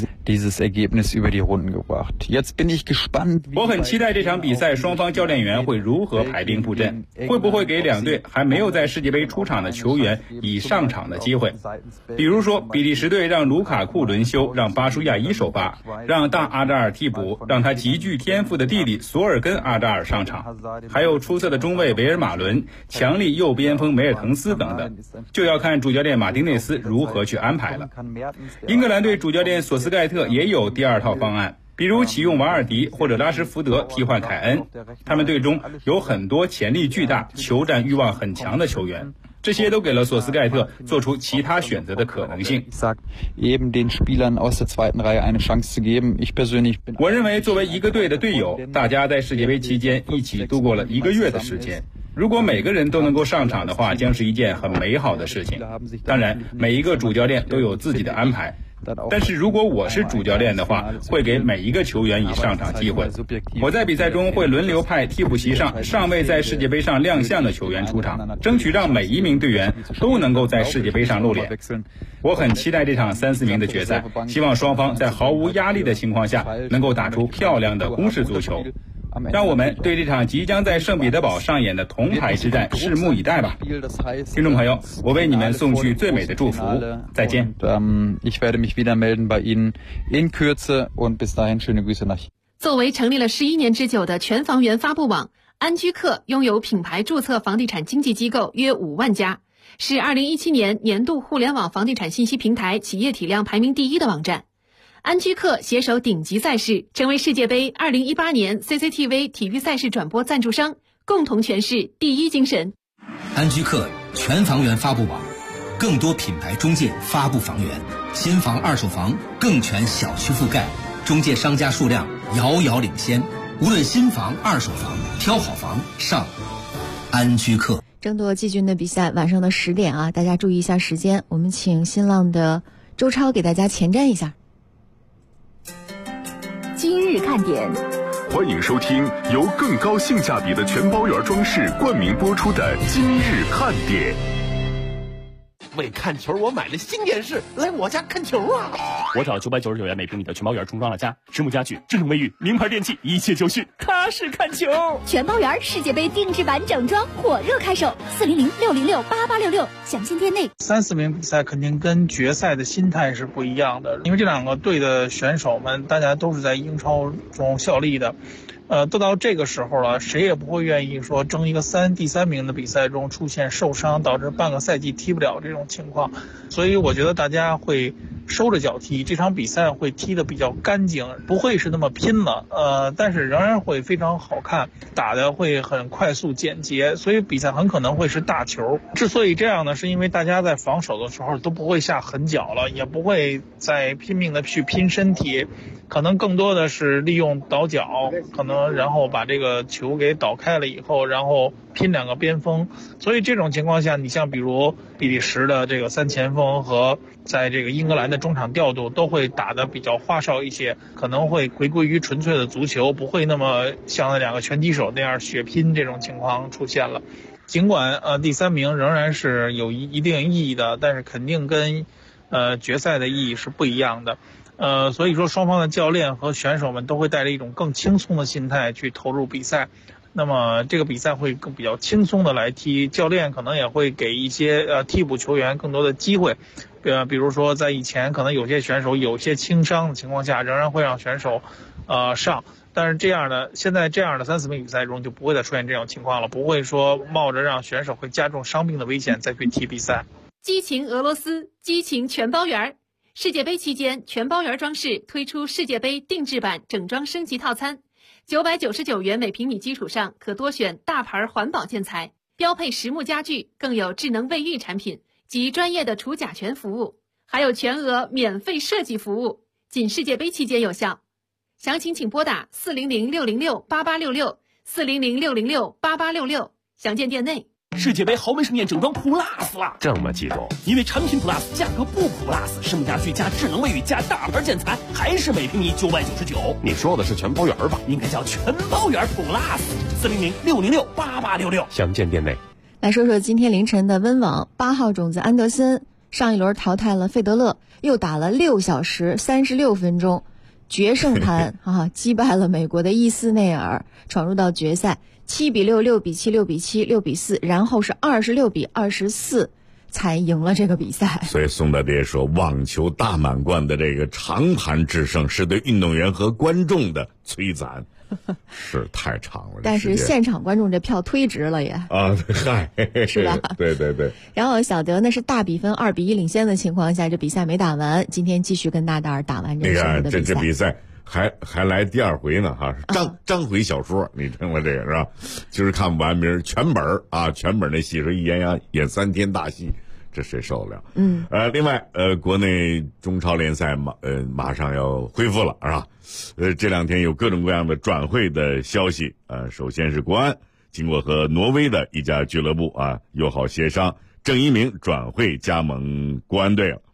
我很期待这场比赛双方教练员会如何排兵布阵，会不会给2队还没有在世界杯出场的球员以上场的机会。比如说，比利时队让卢卡库轮休，让巴舒亚伊首发，让大阿扎尔替补，让他极具天赋的弟弟索尔根阿扎尔上场，还有出色的中卫维尔马伦、强力右边锋梅尔滕斯等等，就要看主教练马丁内斯如何去安排了。英格兰队主教练索斯盖特也有第2套方案，比如启用瓦尔迪或者拉什福德替换凯恩。他们队中有很多潜力巨大、球战欲望很强的球员，这些都给了索斯盖特做出其他选择的可能性。我认为作为一个队的队友，大家在世界杯期间一起度过了1个月的时间，如果每个人都能够上场的话，将是一件很美好的事情。当然，每一个主教练都有自己的安排， 但是如果我是主教练的话，会给每一个球员以上场机会。我在比赛中会轮流派替补席上尚未在世界杯上亮相的球员出场，争取让每一名队员都能够在世界杯上露脸。我很期待这场3-4名的决赛，希望双方在毫无压力的情况下能够打出漂亮的攻势足球。让我们对这场即将在圣彼得堡上演的铜牌之战拭目以待吧。听众朋友，我为你们送去最美的祝福，再见。 Ich werde mich wieder melden bei Ihnen in Kürze und bis dahin schöne Grüße nach. 作为成立了11年之久的全房源发布网，安居客拥有品牌注册房地产经纪机构约5万家，是2017年年度互联网房地产信息平台企业体量排名第1的网站。安居客携手顶级赛事，成为世界杯2018年 CCTV 体育赛事转播赞助商，共同诠释第一精神。 安居客全房源发布网，更多品牌中介发布房源，新房二手房更全小区覆盖，中介商家数量遥遥领先。无论新房二手房，挑好房上安居客。 争夺季军的比赛晚上的10点啊，大家注意一下时间。我们请新浪的周超给大家前瞻一下。 今日看点， 欢迎收听由更高性价比的全包圆装饰冠名播出的今日看点。 为看球，我买了新电视，来我家看球啊！ 我找999元每平米的全包圆重装了家，实木家具、智能卫浴、名牌电器，一切就绪，踏实看球。 全包圆世界杯定制版整装火热开售，400-606-8866，详情店内。 3-4名比赛肯定跟决赛的心态是不一样的，因为这两个队的选手们，大家都是在英超中效力的。都到这个时候了，谁也不会愿意说争一个第3名的比赛中出现受伤导致半个赛季踢不了这种情况，所以我觉得大家会收着脚踢，这场比赛会踢得比较干净，不会是那么拼了，但是仍然会非常好看，打得会很快速简洁，所以比赛很可能会是大球。之所以这样呢，是因为大家在防守的时候都不会下狠脚了，也不会再拼命的去拼身体，可能更多的是利用倒脚，可能然后把这个球给倒开了以后，然后拼两个边锋。所以这种情况下，你像比如比利时的这个3前锋和在这个英格兰的中场调度都会打得比较花哨一些，可能会回归于纯粹的足球，不会那么像那两个拳击手那样血拼这种情况出现了。尽管第3名仍然是有一定意义的，但是肯定跟决赛的意义是不一样的。所以说双方的教练和选手们都会带着一种更轻松的心态去投入比赛，那么这个比赛会更比较轻松的来踢，教练可能也会给一些替补球员更多的机会，比如说在以前可能有些选手有些轻伤的情况下，仍然会让选手上，但是现在这样的3-4名比赛中就不会再出现这种情况了，不会说冒着让选手会加重伤病的危险再去踢比赛。 激情俄罗斯，激情全包圆。世界杯期间，全包圆装饰推出世界杯定制版整装升级套餐，999元每平米基础上可多选大牌环保建材，标配实木家具，更有智能卫浴产品及专业的除甲醛服务，还有全额免费设计服务，仅世界杯期间有效。详情请拨打400-606-8866，400-606-8866，详见店内。 世界杯豪门盛宴整装 Plus 了， 这么激动？ 因为产品 Plus 价格不 Plus， 实木家具加智能卫浴加大牌建材，还是每平米999。 你说的是全包圆吧？ 应该叫全包圆 Plus，400-606-8866， 详见店内。 来说说今天凌晨的温网，8号种子安德森上一轮淘汰了费德勒，又打了6小时36分钟，决胜盘击败了美国的伊斯内尔，闯入到决赛。7-6、6-7、6-7、6-4，然后是26-24才赢了这个比赛。 所以宋大爹说，网球大满贯的这个长盘制胜是对运动员和观众的摧残，是太长了。 但是现场观众这票忒值了也嗨， 是吧？ 对对对。 然后小德呢是大比分2-1领先的情况下，这比赛没打完，今天继续跟纳达尔打完这个的比赛。 这比赛还来第2回呢哈，章回小说，你听了这个是吧？今儿看不完，明儿全本全本那戏说一演演3天大戏，这谁受得了？另外国内中超联赛马上要恢复了是吧？这2天有各种各样的转会的消息，首先是国安经过和挪威的一家俱乐部友好协商，郑一鸣转会加盟国安队了。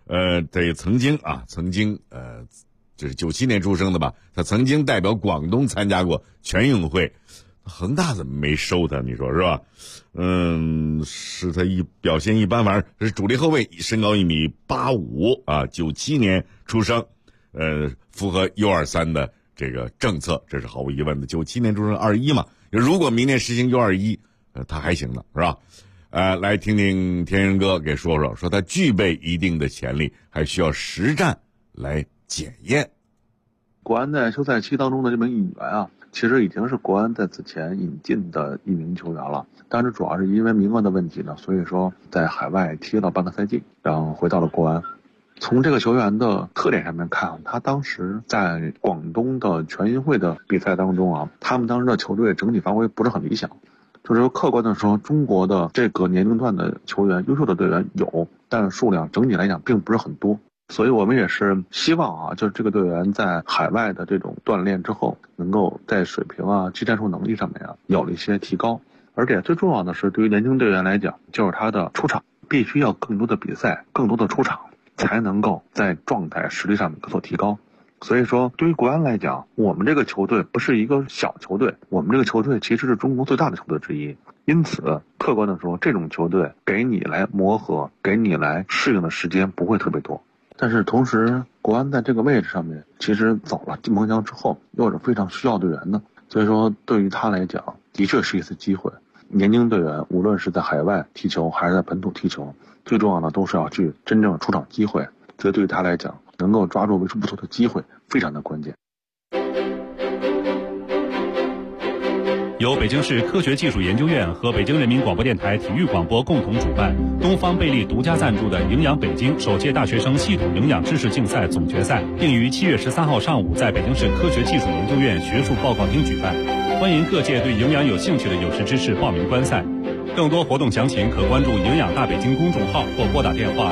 这曾经这是97年出生的吧？他曾经代表广东参加过全运会，恒大怎么没收他？你说是吧？是他表现一般，反正是主力后卫，身高1.85米啊，97年出生，符合 U23 的这个政策，这是毫无疑问的。97年出生21嘛，如果明年实行 U21，他还行的是吧？来听听天人哥给说他具备一定的潜力，还需要实战来检验。 国安在休赛期当中的这名引援啊，其实已经是国安在此前引进的一名球员了，但是主要是因为名额的问题呢，所以说在海外踢了半个赛季，然后回到了国安。从这个球员的特点上面看，他当时在广东的全运会的比赛当中啊，他们当时的球队整体发挥不是很理想。就是客观的说，中国的这个年龄段的球员，优秀的队员有，但是数量整体来讲并不是很多。所以我们也是希望啊，就是这个队员在海外的这种锻炼之后，能够在水平啊、技战术能力上面啊有了一些提高。而且最重要的是，对于年轻队员来讲，就是他的出场必须要更多的比赛、更多的出场，才能够在状态、实力上面有所提高。所以说，对于国安来讲，我们这个球队不是一个小球队，我们这个球队其实是中国最大的球队之一。因此，客观的说，这种球队给你来磨合、给你来适应的时间不会特别多。但是同时，国安在这个位置上面，其实走了金鹏翔之后，又是非常需要队员的。所以说，对于他来讲，的确是一次机会。年轻队员无论是在海外踢球还是在本土踢球，最重要的都是要去真正出场机会。所以对于他来讲，能够抓住为数不多的机会，非常的关键。 由北京市科学技术研究院和北京人民广播电台体育广播共同主办，东方贝利独家赞助的营养北京首届大学生系统营养知识竞赛总决赛，并于7月13号上午在北京市科学技术研究院学术报告厅举办。欢迎各界对营养有兴趣的有识之士报名观赛。更多活动详情可关注营养大北京公众号或拨打电话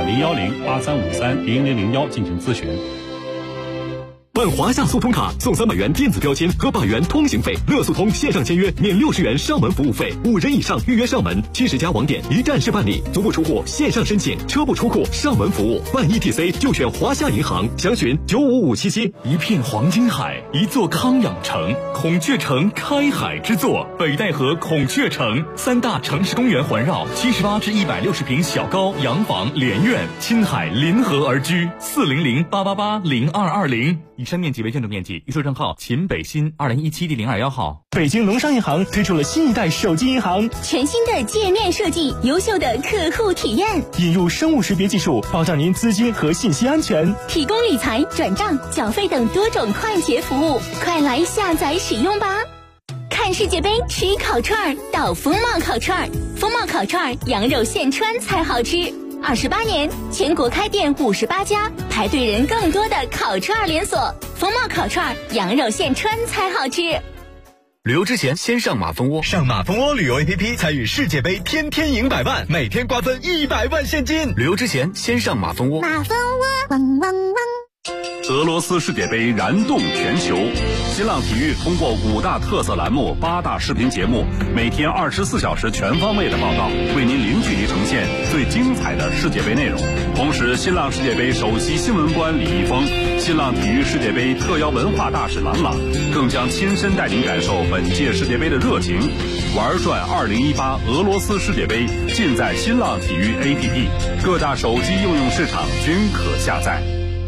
010-8353-0001进行咨询。 办华夏速通卡送300元电子标签和100元通行费，乐速通线上签约免60元上门服务费，5人以上预约上门，70家网点一站式办理，足不出户线上申请，车不出库上门服务，办 ETC 就选华夏银行，详询95577。 一片黄金海，一座康养城，孔雀城开海之作，北戴河孔雀城，3大城市公园环绕，78至160平小高洋房连院，亲海临河而居，400-888-0220。以上面积为建筑面积，预售证号秦北新2017第021号。 北京农商银行推出了新一代手机银行， 全新的界面设计，优秀的客户体验， 引入生物识别技术，保障您资金和信息安全， 提供理财、转账、缴费等多种快捷服务，快来下载使用吧！看世界杯，吃烤串儿，到风貌烤串儿，风貌烤串儿羊肉现穿才好吃。28年，全国开店58家，排队人更多的烤串连锁，风貌烤串羊肉现穿才好吃。 旅游之前先上马蜂窝， 上马蜂窝旅游 APP 参与世界杯，天天赢100万，每天瓜分100万现金。 旅游之前先上马蜂窝。 马蜂窝，汪汪汪。 俄罗斯世界杯燃动全球，新浪体育通过5大特色栏目、8大视频节目，每天24小时全方位的报道，为您零距离呈现最精彩的世界杯内容。同时，新浪世界杯首席新闻官李易峰、新浪体育世界杯特邀文化大使郎朗，更将亲身带您感受本届世界杯的热情。玩转2018俄罗斯世界杯，尽在新浪体育 APP， 各大手机应用市场均可下载。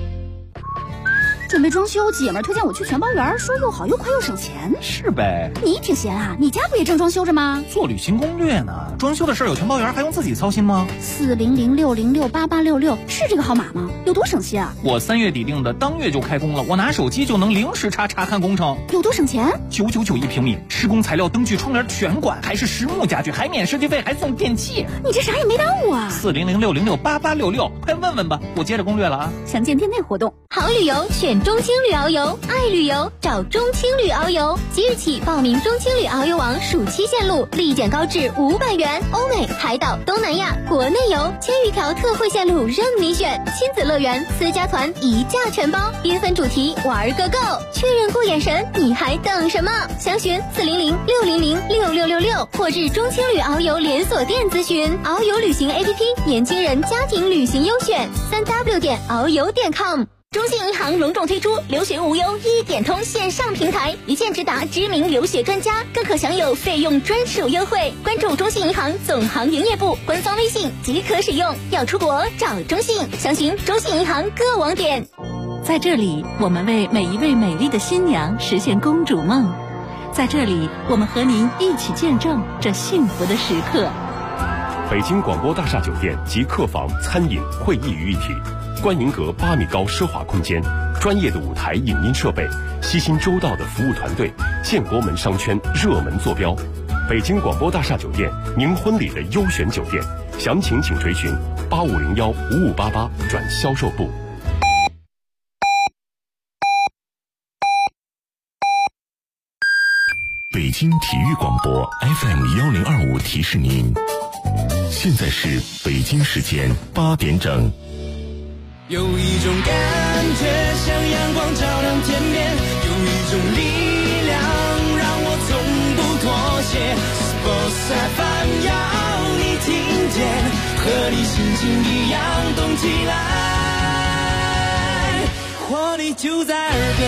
准备装修，姐们儿推荐我去全包园，说又好又快又省钱。 是呗， 你挺闲啊，你家不也正装修着吗？ 做旅行攻略呢，装修的事儿有全包园还用自己操心吗 ？40060688866是这个号码吗？有多省心啊？ 我3月底定的，当月就开工了，我拿手机就能零时差查看工程。 有多省钱 ？999一平米，施工材料、灯具、窗帘全管，还是实木家具，还免设计费，还送电器。 你这啥也没耽误啊 ！40060688866，快问问吧，我接着攻略了啊！ 详见店内活动。 好旅游选中青旅遨游，爱旅游找中青旅遨游。即日起报名中青旅遨游网暑期线路，立减高至500元，欧美、海岛、东南亚、国内游1000余条特惠线路任你选，亲子乐园、私家团一价全包，缤纷主题玩个够。确认过眼神，你还等什么？详询400-600-6666或至中青旅遨游连锁店咨询。遨游旅行 APP 年轻人家庭旅行优选，3w.遨游.com。中信银行隆重推出留学无忧一点通线上平台，一键直达知名留学专家，更可享有费用专属优惠。关注中信银行总行营业部官方微信即可使用。要出国找中信，详询中信银行各网点。 在这里，我们为每一位美丽的新娘实现公主梦。在这里，我们和您一起见证这幸福的时刻。 北京广播大厦酒店集客房、餐饮、会议于一体，观云阁8米高奢华空间，专业的舞台影音设备，悉心周到的服务团队，建国门商圈热门坐标。北京广播大厦酒店，您婚礼的优选酒店，详情请垂询8501-5588转销售部。 北京体育广播 FM1025提示您，现在是北京时间8点整。 有一种感觉像阳光照亮天边，有一种力量让我从不妥协。Sports FM 要你听见，和你心情一样动起来，活力就在耳边。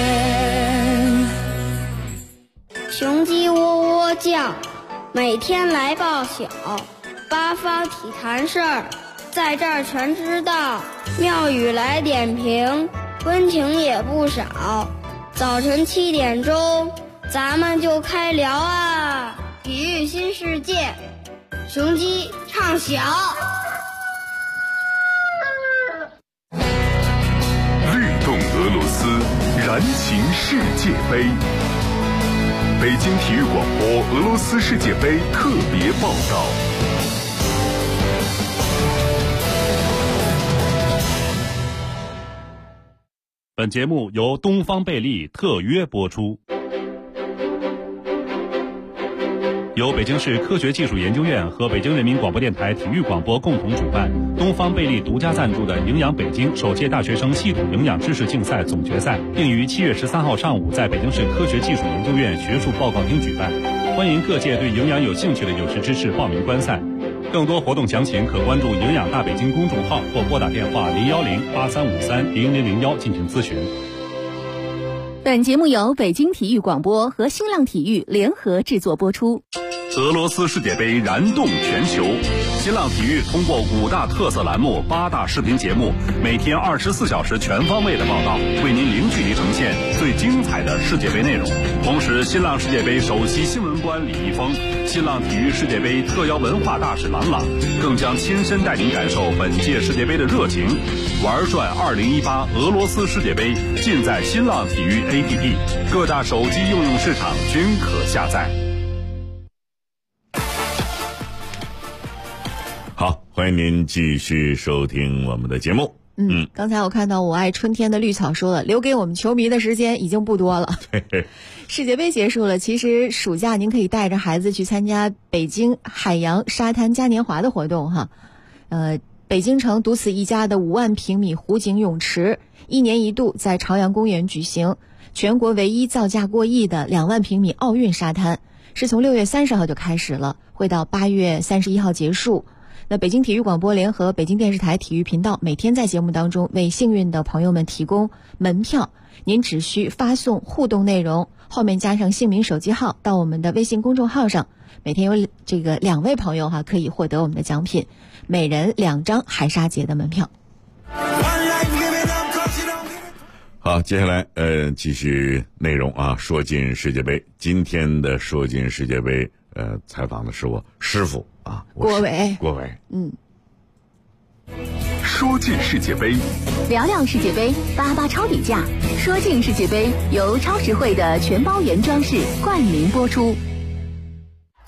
雄鸡喔喔叫，每天来报晓，八方体坛事儿在这儿全知道，庙宇来点评，温情也不少。早晨7点钟，咱们就开聊啊！体育新世界，雄鸡唱晓。 律动俄罗斯，燃情世界杯。北京体育广播俄罗斯世界杯特别报道。 本节目由东方贝利特约播出，由北京市科学技术研究院和北京人民广播电台体育广播共同主办，东方贝利独家赞助的营养北京首届大学生系统营养知识竞赛总决赛，并于7月13号上午在北京市科学技术研究院学术报告厅举办，欢迎各界对营养有兴趣的有识之士报名观赛。更多活动详情可关注营养大北京公众号或拨打电话010-8353-0001进行咨询。 本节目由北京体育广播和新浪体育联合制作播出。 俄罗斯世界杯燃动全球，新浪体育通过5大特色栏目、8大视频节目，每天24小时全方位的报道，为您零距离呈现最精彩的世界杯内容。同时，新浪世界杯首席新闻官李易峰、新浪体育世界杯特邀文化大使郎朗，更将亲身带您感受本届世界杯的热情。玩转2018俄罗斯世界杯，尽在新浪体育 APP， 各大手机应用市场均可下载。 好，欢迎您继续收听我们的节目。 刚才我看到我爱春天的绿草说了，留给我们球迷的时间已经不多了。世界杯结束了，其实暑假您可以带着孩子去参加北京海洋沙滩嘉年华的活动哈。北京城独此一家的5万平米湖景泳池，一年一度在朝阳公园举行。全国唯一造价过亿的2万平米奥运沙滩，是从6月30号就开始了，会到8月31号结束。那北京体育广播联合北京电视台体育频道每天在节目当中为幸运的朋友们提供门票，您只需发送互动内容，后面加上姓名、手机号到我们的微信公众号上，每天有这个2位朋友可以获得我们的奖品，每人2张海沙节的门票。 好，接下来继续内容啊，说进世界杯。今天的说进世界杯采访的是我师傅啊， 郭伟。 说进世界杯， 聊聊世界杯，88超底价。说进世界杯由超实惠的全包原装饰冠名播出。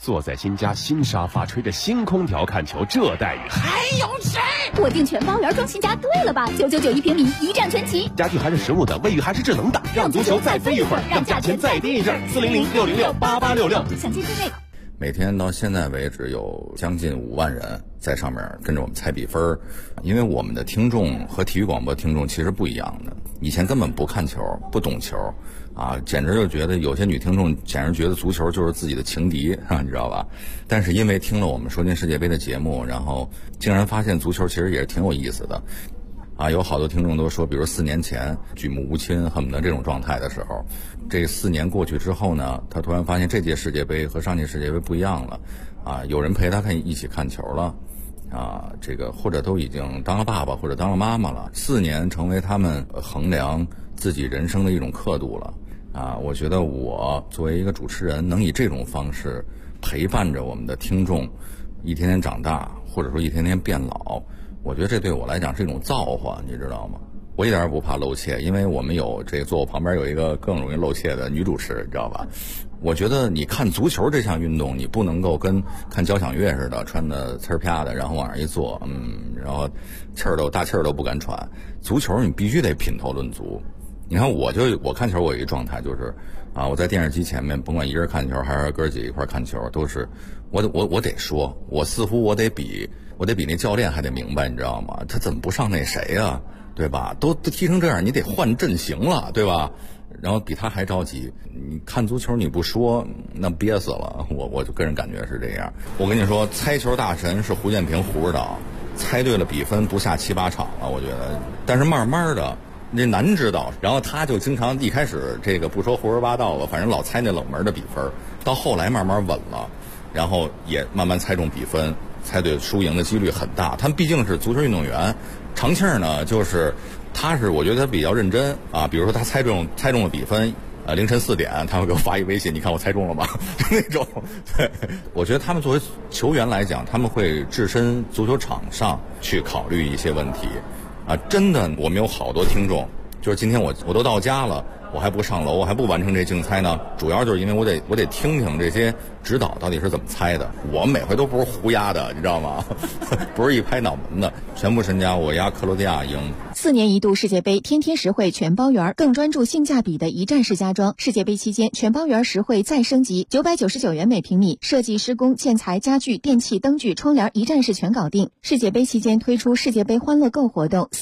坐在新家新沙发，吹着新空调看球，这待遇还有谁？我订全包圆装新家，对了吧？999一平米，一站全齐， 家具还是实木的，卫浴还是智能的，让足球再飞一会儿，让价钱再低一阵。400-606-8866， 详见店内。 每天到现在为止有将近5万人在上面跟着我们猜比分，因为我们的听众和体育广播听众其实不一样的，以前根本不看球不懂球啊，简直就觉得有些女听众简直觉得足球就是自己的情敌你知道吧？但是因为听了我们说进世界杯的节目，然后竟然发现足球其实也是挺有意思的啊，有好多听众都说，比如4年前举目无亲恨不得这种状态的时候，这4年过去之后呢，他突然发现这届世界杯和上届世界杯不一样了啊，有人陪他一起看球了啊，这个或者都已经当了爸爸或者当了妈妈了，4年成为他们衡量自己人生的一种刻度了啊。我觉得我作为一个主持人，能以这种方式陪伴着我们的听众一天天长大，或者说一天天变老，我觉得这对我来讲是一种造化，你知道吗？我一点也不怕露怯，因为我们有这个坐我旁边有一个更容易露怯的女主持，你知道吧？我觉得你看足球这项运动，你不能够跟看交响乐似的，穿的呲儿啪的，然后往上一坐，然后大气儿都不敢喘。足球你必须得品头论足。你看我看球，我有一个状态就是啊，我在电视机前面，甭管一人看球还是哥几个一块看球，都是我得说，我似乎我得比那教练还得明白，你知道吗？他怎么不上那谁啊？对吧？都踢成这样，你得换阵型了，对吧？然后比他还着急。你看足球你不说，那憋死了。我就个人感觉是这样。我跟你说，猜球大神是胡建平胡指导，猜对了比分不下7-8场了，我觉得。但是慢慢的，那难指导，然后他就经常一开始这个不说胡说八道了，反正老猜那冷门的比分，到后来慢慢稳了，然后也慢慢猜中比分，猜对输赢的几率很大。他们毕竟是足球运动员。长庆呢，就是我觉得他比较认真啊。比如说他猜中了比分，凌晨4点，他会给我发一微信，你看我猜中了吗？那种。对，我觉得他们作为球员来讲，他们会置身足球场上去考虑一些问题啊。真的，我们有好多听众，就是今天我都到家了，我还不上楼，我还不完成这竞猜呢，主要就是因为我得听听这些指导到底是怎么猜的。我每回都不是胡压的，你知道吗？不是一拍脑门的，全部身家我压克罗地亚赢。 4年一度世界杯，天天实惠全包圆，更专注性价比的一站式家装。世界杯期间，全包圆实惠再升级，999元每平米，设计、施工、建材、家具、电器、灯具、窗帘一站式全搞定。世界杯期间推出世界杯欢乐购活动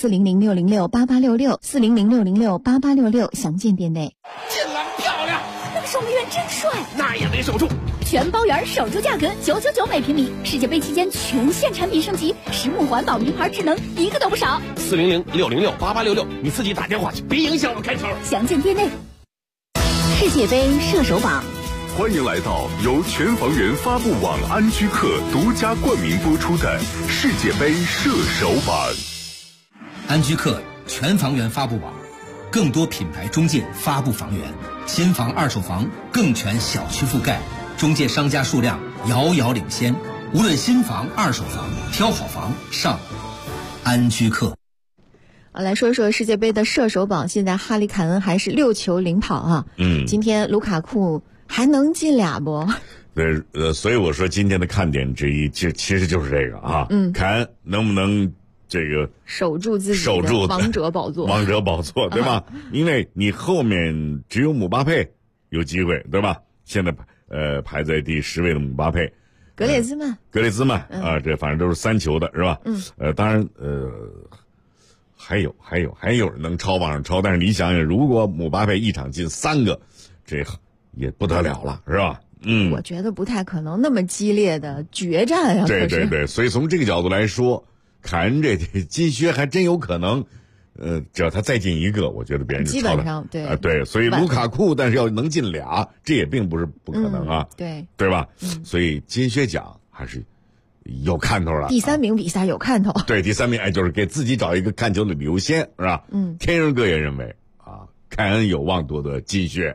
，400-606-8866，400-606-8866，详见店内。 进篮漂亮，那个守门员真帅， 那也没守住。 全包圆守住价格999每平米，世界杯期间全线产品升级，实木环保名牌智能一个都不少。 400-606-8866，你自己打电话去，别影响我开球。 详见店内。世界杯射手榜， 欢迎来到由全房源发布网安居客独家冠名播出的世界杯射手榜。 安居客全房源发布网，更多品牌中介发布房源，新房、二手房更全小区覆盖，中介商家数量遥遥领先。无论新房、二手房，挑好房上安居客。 来说说世界杯的射手榜，现在哈里凯恩还是6球领跑啊。今天卢卡库还能进俩不？ 对，所以我说今天的看点之一，其实就是这个啊。凯恩能不能这个守住自己的王者宝座？ 王者宝座，对吧？因为你后面只有姆巴佩有机会，对吧？现在排在第10位的姆巴佩， 格列兹曼啊，这反正都是3球的，是吧？当然还有人能往上超，但是你想想，如果姆巴佩一场进3个，这也不得了了，是吧？ 我觉得不太可能那么激烈的决战啊。 对，所以从这个角度来说，凯恩这金靴还真有可能。只要他再进1个，我觉得别人就超了。基本上对，所以卢卡库，但是要能进俩，这也并不是不可能啊。对吧？所以金靴奖还是有看头了。 第3名比赛有看头。 对，第3名就是给自己找一个看球的优先，是吧？天人哥也认为啊，凯恩有望夺得金靴。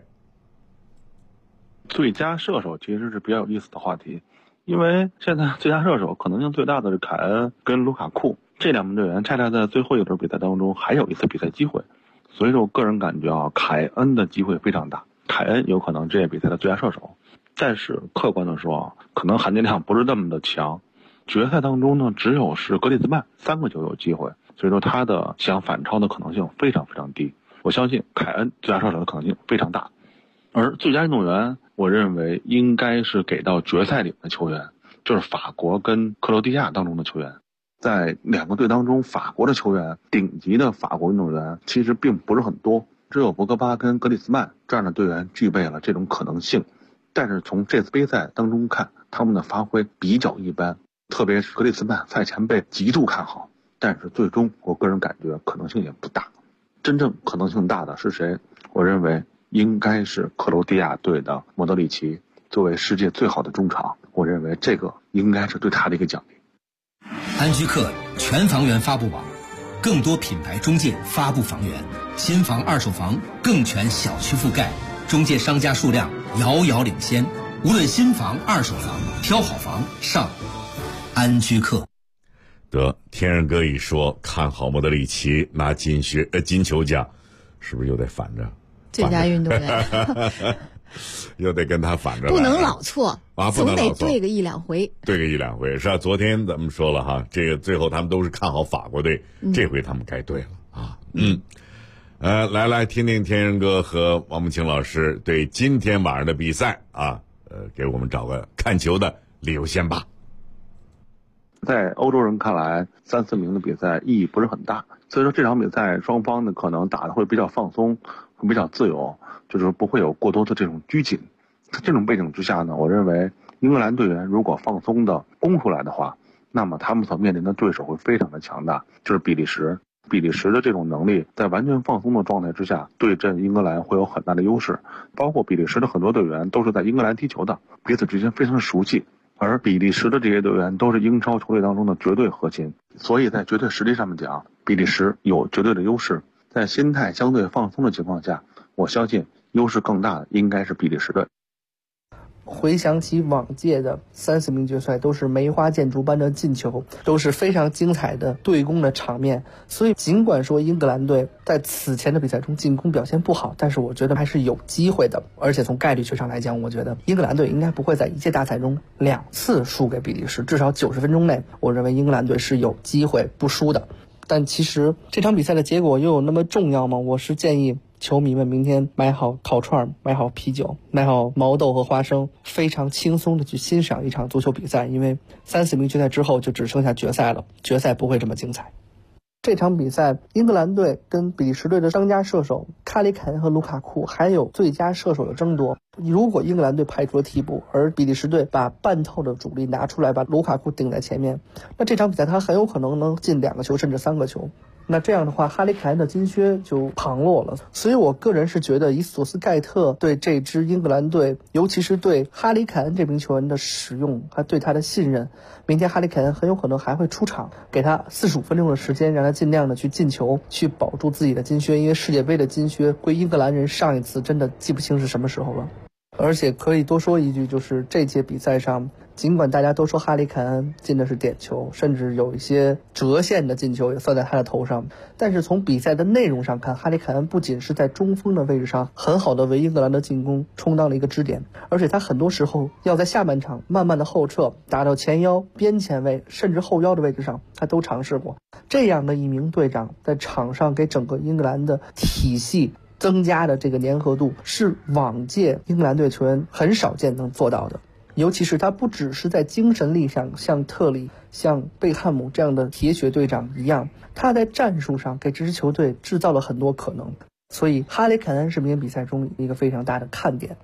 最佳射手其实是比较有意思的话题，因为现在最佳射手可能性最大的是凯恩跟卢卡库。这2名队员恰恰在最后一轮比赛当中还有一次比赛机会，所以说我个人感觉啊，凯恩的机会非常大，凯恩有可能这届比赛的最佳射手。 但是客观的说，可能含金量不是那么的强。决赛当中呢，只有是格里兹曼3个球有机会，所以说他的想反超的可能性非常非常低。我相信凯恩最佳射手的可能性非常大。而最佳运动员，我认为应该是给到决赛里的球员，就是法国跟克罗地亚当中的球员。在2个队当中，法国的球员，顶级的法国运动员其实并不是很多，只有博格巴跟格里兹曼这样的队员具备了这种可能性。但是从这次杯赛当中看，他们的发挥比较一般，特别是格里兹曼赛前被极度看好，但是最终我个人感觉可能性也不大。真正可能性大的是谁？我认为应该是克罗地亚队的莫德里奇，作为世界最好的中场，我认为这个应该是对他的一个奖励。 安居客全房源发布网，更多品牌中介发布房源，新房二手房更全小区覆盖，中介商家数量遥遥领先，无论新房二手房，挑好房上安居客。 得，天然哥一说看好莫德里奇拿金球奖，是不是又得反着？ 最佳运动员又得跟他反着来， 不能老错啊， 总得对个1-2回， 对个1-2回是吧？昨天咱们说了哈，这个最后他们都是看好法国队，这回他们该对了啊。来听听天然哥和王慕清老师对今天晚上的比赛啊，给我们找个看球的理由先吧。 在欧洲人看来，3-4名的比赛意义不是很大，所以说这场比赛双方呢可能打得会比较放松，会比较自由，就是不会有过多的这种拘谨。在这种背景之下呢，我认为英格兰队员如果放松的攻出来的话，那么他们所面临的对手会非常的强大，就是比利时。比利时的这种能力在完全放松的状态之下对阵英格兰会有很大的优势，包括比利时的很多队员都是在英格兰踢球的，彼此之间非常的熟悉，而比利时的这些队员都是英超球队当中的绝对核心，所以在绝对实力上面讲，比利时有绝对的优势。在心态相对放松的情况下，我相信优势更大的应该是比利时队。 回想起往届的3-4名决赛，都是梅花间竹般的进球，都是非常精彩的对攻的场面。所以尽管说英格兰队在此前的比赛中进攻表现不好，但是我觉得还是有机会的。而且从概率学上来讲，我觉得英格兰队应该不会在一届大赛中2次输给比利时，至少90分钟内，我认为英格兰队是有机会不输的。但其实这场比赛的结果又有那么重要吗？我是建议球迷们明天买好烤串，买好啤酒，买好毛豆和花生，非常轻松的去欣赏一场足球比赛，因为3-4名决赛之后就只剩下决赛了，决赛不会这么精彩。这场比赛英格兰队跟比利时队的当家射手卡里凯恩和卢卡库还有最佳射手的争夺。如果英格兰队排除了替补，而比利时队把半套的主力拿出来，把卢卡库顶在前面，那这场比赛他很有可能能进2个球甚至3个球。那这样的话，哈里凯恩的金靴就旁落了。所以我个人是觉得，以索斯盖特对这支英格兰队，尤其是对哈里凯恩这名球员的使用，还对他的信任，明天哈里凯恩很有可能还会出场，给他45分钟的时间，让他尽量的去进球，去保住自己的金靴。因为世界杯的金靴归英格兰人上一次真的记不清是什么时候了。而且可以多说一句，就是这届比赛上，尽管大家都说哈里凯恩进的是点球，甚至有一些折线的进球也算在他的头上，但是从比赛的内容上看，哈里凯恩不仅是在中锋的位置上很好的为英格兰的进攻充当了一个支点，而且他很多时候要在下半场慢慢的后撤，打到前腰、边前卫甚至后腰的位置上，他都尝试过。这样的一名队长在场上给整个英格兰的体系增加的这个粘合度，是往届英格兰队球员很少见能做到的。尤其是他不只是在精神力上像特里、像贝汉姆这样的铁血队长一样，他在战术上给这支球队制造了很多可能。所以哈里凯恩是明天比赛中一个非常大的看点。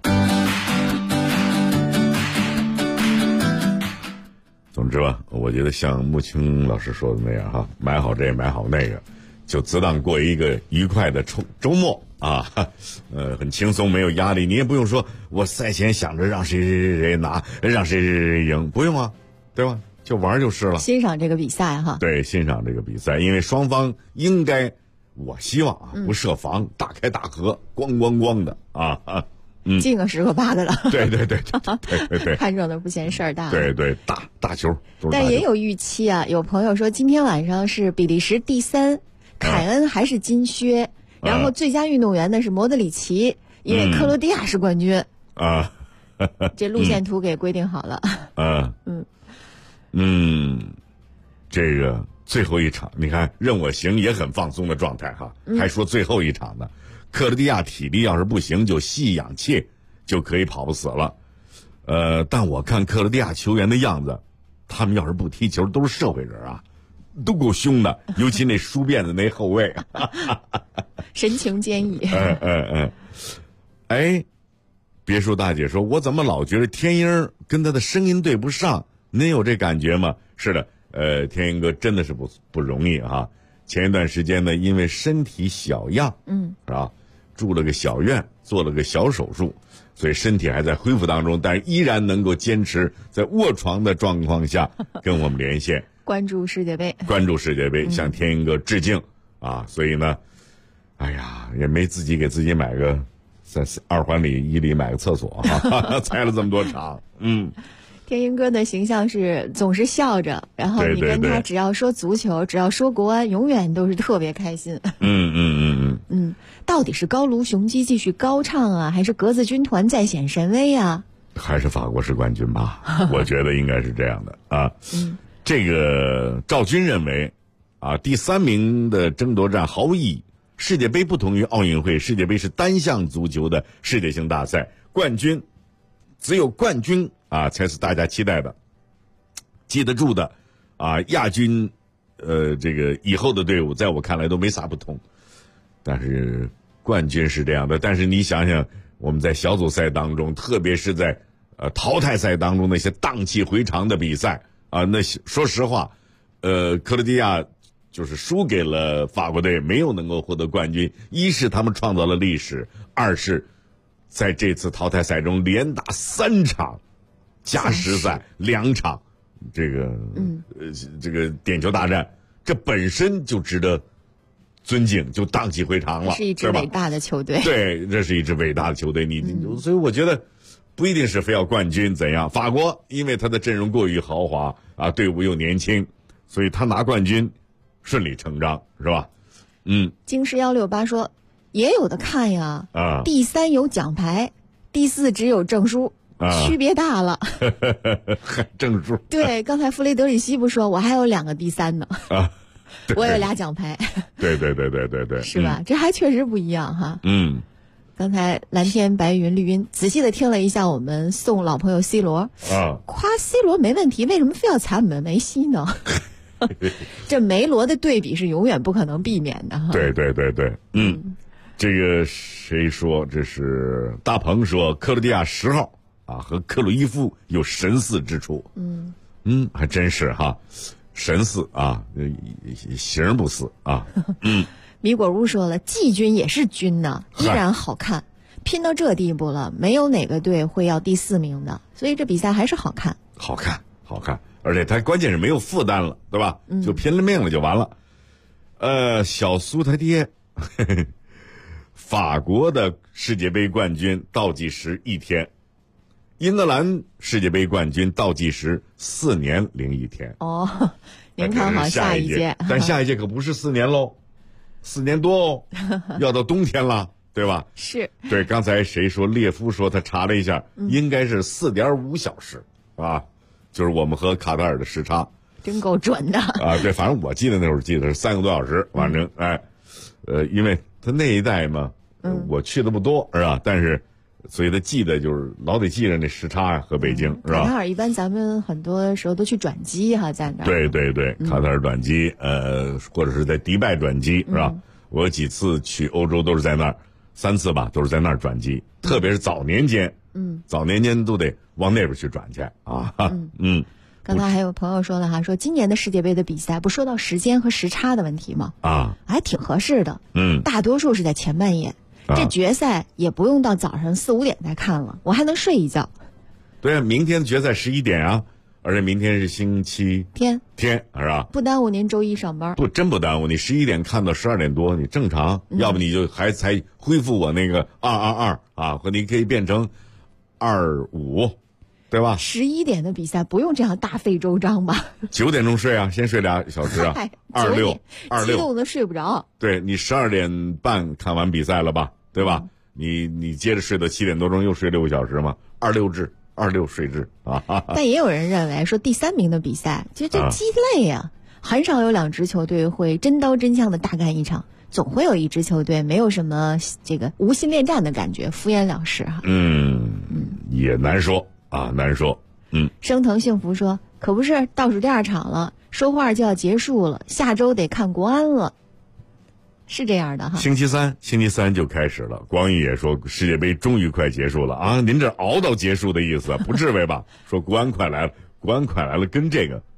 总之吧，我觉得像穆青老师说的那样哈，买好这买好那个，就自当过一个愉快的周末啊，很轻松，没有压力，你也不用说我赛前想着让谁拿，让谁赢，不用啊，对吧？就玩就是了。 欣赏这个比赛哈。 对，欣赏这个比赛，因为双方应该，我希望啊，不设防，大开大合，咣咣咣的啊。 进个10个8个了。 对， 看热闹不嫌事儿大。 对，大球。 但也有预期啊，有朋友说今天晚上是比利时第3，凯恩还是金靴，然后最佳运动员呢是莫德里奇，因为克罗地亚是冠军。 这路线图给规定好了。 这个最后一场，你看任我行也很放松的状态哈，还说最后一场呢。克罗地亚体力要是不行，就吸氧气就可以跑不死了。但我看克罗地亚球员的样子，他们要是不踢球都是社会人啊，都够凶的，尤其那梳辫子那后卫， 神情坚毅。 哎，别墅大姐说，我怎么老觉得天鹰跟他的声音对不上？您有这感觉吗？是的，天鹰哥真的是不容易哈。前一段时间呢，因为身体小恙，是吧，住了个小院，做了个小手术，所以身体还在恢复当中，但是依然能够坚持在卧床的状况下跟我们连线， 关注世界杯， 向天鹰哥致敬啊！所以呢，哎呀，也没自己给自己买个在2环里1里买个厕所哈，猜了这么多场， 天鹰哥的形象是总是笑着，然后你跟他只要说足球，只要说国安，永远都是特别开心。到底是高卢雄鸡继续高唱啊，还是格子军团再显神威啊？ 还是法国是冠军吧？我觉得应该是这样的啊。这个赵军认为啊，第3名的争夺战毫无意义。世界杯不同于奥运会，世界杯是单项足球的世界性大赛，只有冠军啊才是大家期待的、记得住的啊。亚军，这个以后的队伍在我看来都没啥不同，但是冠军是这样的。但是你想想，我们在小组赛当中，特别是在淘汰赛当中那些荡气回肠的比赛啊，那说实话，克罗地亚就是输给了法国队，没有能够获得冠军。一是他们创造了历史，二是在这次淘汰赛中连打3场，加时赛2场，这个点球大战，这本身就值得尊敬，就荡气回肠了， 是一支伟大的球队。 对，这是一支伟大的球队。所以我觉得不一定是非要冠军怎样。法国因为他的阵容过于豪华啊，队伍又年轻，所以他拿冠军顺理成章，是吧？ 京师168说也有的看呀，第3有奖牌，第4只有证书，区别大了。 证书。 对，刚才弗雷德里希不说我还有2个第3呢，我有俩奖牌。 对， 是吧？这还确实不一样哈。刚才蓝天白云绿云，仔细的听了一下我们送老朋友 C 罗夸 C 罗没问题，为什么非要踩我们梅西呢？这梅罗的对比是永远不可能避免的哈。 对，这个谁说？这是大鹏说，克罗地亚10号啊和克鲁伊夫有神似之处。还真是哈，神似啊，形不似啊。 米果屋说了，季军也是军呢，依然好看，拼到这地步了，没有哪个队会要第4名的，所以这比赛还是好看。 好看，而且他关键是没有负担了，对吧？就拼了命了就完了。小苏他爹，法国的世界杯冠军倒计时1天，英格兰世界杯冠军倒计时4年01天。 您看好下一届？ 但下一届可不是4年喽，4年多哦，要到冬天了，对吧？ 是。 对，刚才谁说？列夫说他查了一下，应该是4.5小时啊。就是我们和卡塔尔的时差， 真够准的啊！对，反正我记得那会儿记得是3个多小时，反正因为他那一代嘛，我去的不多是吧？但是，所以他记得就是老得记着那时差和北京是吧？ 卡塔尔一般咱们很多时候都去转机哈，在那儿。 对，卡塔尔转机，或者是在迪拜转机是吧？我几次去欧洲都是在那儿，3次吧，都是在那儿转机，特别是早年间。早年间都得往那边去转去啊。 刚才还有朋友说了哈，说今年的世界杯的比赛不说到时间和时差的问题吗？还挺合适的。大多数是在前半夜，这决赛也不用到早上4、5点再看了，我还能睡一觉。 对啊，明天的决赛11点啊，而且明天是星期天是吧？ 不耽误您周一上班。 真不耽误，你11点看到12点多，你正常。要不你就才恢复我那个222啊，或你可以变成25，对吧 ？11点的比赛不用这样大费周章吧 ？9点钟睡啊，先睡2小时啊。26， 激动的睡不着。 对，你12点半看完比赛了吧，对吧？你接着睡到7点多钟，又睡6个小时嘛， 26制、26税制啊。 但也有人认为说第3名的比赛，其实这鸡肋呀，很少有2支球队会真刀真枪的大干一场，总会有1支球队没有什么这个无心恋战的感觉，敷衍了事哈。 也难说啊，难说。 升腾幸福说，可不是倒数第2场了，说话就要结束了，下周得看国安了。是这样的哈， 星期三就开始了。光宇也说世界杯终于快结束了啊！您这熬到结束的意思不至于吧？说国安快来了，国安快来了，跟这个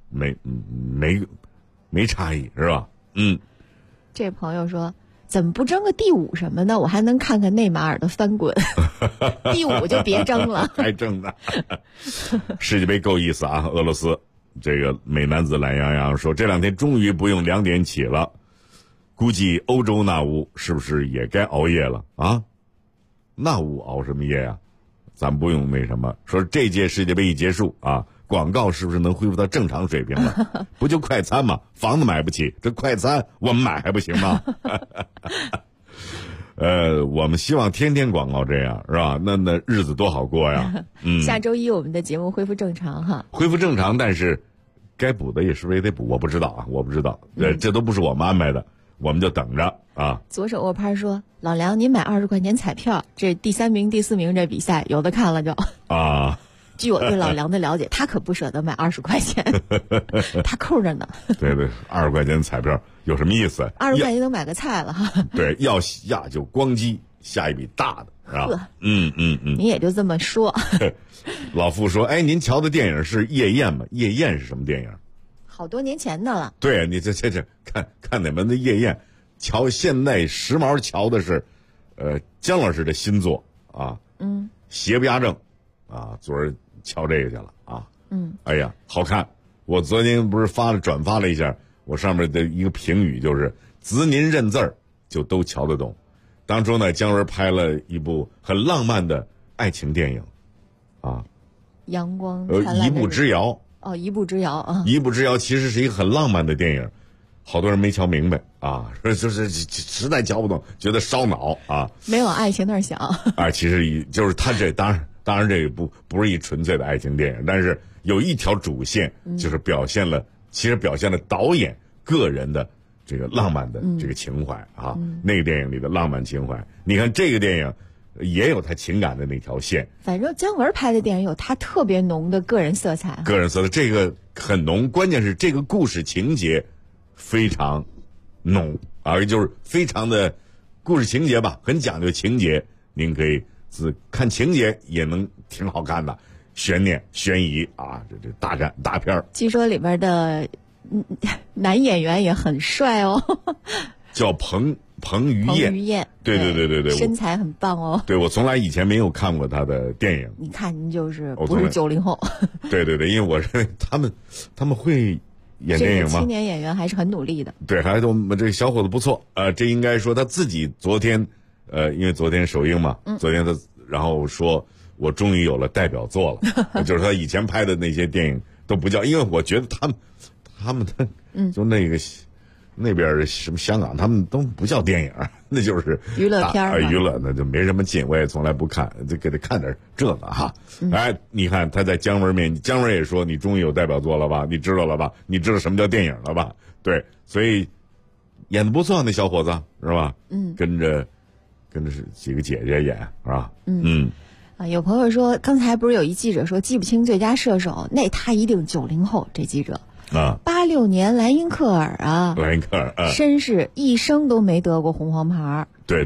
没差异是吧？ 这朋友说，怎么不争个第5什么的？我还能看看内马尔的翻滚。第5就别争了， 还争呢。世界杯够意思啊！俄罗斯这个美男子懒洋洋说，这2天终于不用2点起了。估计欧洲那屋是不是也该熬夜了啊？那屋熬什么夜啊？咱不用那什么。说这届世界杯一结束啊，广告是不是能恢复到正常水平了？不就快餐吗？房子买不起，这快餐我们买还不行吗？我们希望天天广告这样是吧？那日子多好过呀。 下周1我们的节目恢复正常哈。 恢复正常，但是该补的也是不是也得补？我不知道啊，我不知道。这都不是我们安排的。我们就等着啊！ 左手握拍说：“老梁，您买20块钱彩票，这第3名、第4名这比赛有的看了就啊。” 据我对老梁的了解，他可不舍得买20块钱，他扣着呢。 对，20块钱彩票有什么意思 ？20块钱能买个菜了哈。 对，要下就咣叽下一笔大的，是吧？ 你也就这么说。 老傅说：“哎，您瞧的电影是《夜宴》吗？《夜宴》是什么电影？” 好多年前的了。 对，你这看哪门的夜宴，瞧现在时髦瞧的是，姜老师的新作啊，邪不压正，啊，昨儿瞧这个去了啊，哎呀，好看！我昨天不是转发了一下，我上面的一个评语就是“子您认字儿就都瞧得懂”。当初呢，姜文拍了一部很浪漫的爱情电影，啊， 阳光一步之遥。 哦，一步之遥啊！ 一步之遥其实是一个很浪漫的电影，好多人没瞧明白啊，就是实在瞧不懂，觉得烧脑啊。 没有爱情那儿想啊，其实就是他这当然这个不是一纯粹的爱情电影，但是有一条主线，就是表现了导演个人的这个浪漫的这个情怀啊，那个电影里的浪漫情怀。你看这个电影。也有他情感的那条线， 反正姜文拍的电影有他特别浓的个人色彩。 个人色彩这个很浓，关键是这个故事情节非常浓啊，就是非常的故事情节吧，很讲究情节。您可以看情节也能挺好看的，悬念、悬疑啊，这大战大片儿。 据说里边的男演员也很帅哦， 叫彭于晏，对， 身材很棒哦。 对，我从来以前没有看过他的电影。 你看，您就是不是90后？ 对，因为我认为他们会演电影吗？ 青年演员还是很努力的。 对，还都这小伙子不错。这应该说他自己昨天，因为昨天首映嘛，昨天他然后说我终于有了代表作了，就是他以前拍的那些电影都不叫，因为我觉得他们就那个。那边什么香港，他们都不叫电影，那就是娱乐片娱乐那就没什么劲，我也从来不看，就给他看点这个哈。哎，你看他在姜文面前，姜文也说你终于有代表作了吧？你知道了吧？你知道什么叫电影了吧？对，所以演得不错，那小伙子是吧？跟着几个姐姐演是吧？ 有朋友说，刚才不是有一记者说记不清最佳射手，那他一定90后，这记者。86年莱因克尔啊，绅士一生都没得过红黄牌。 对，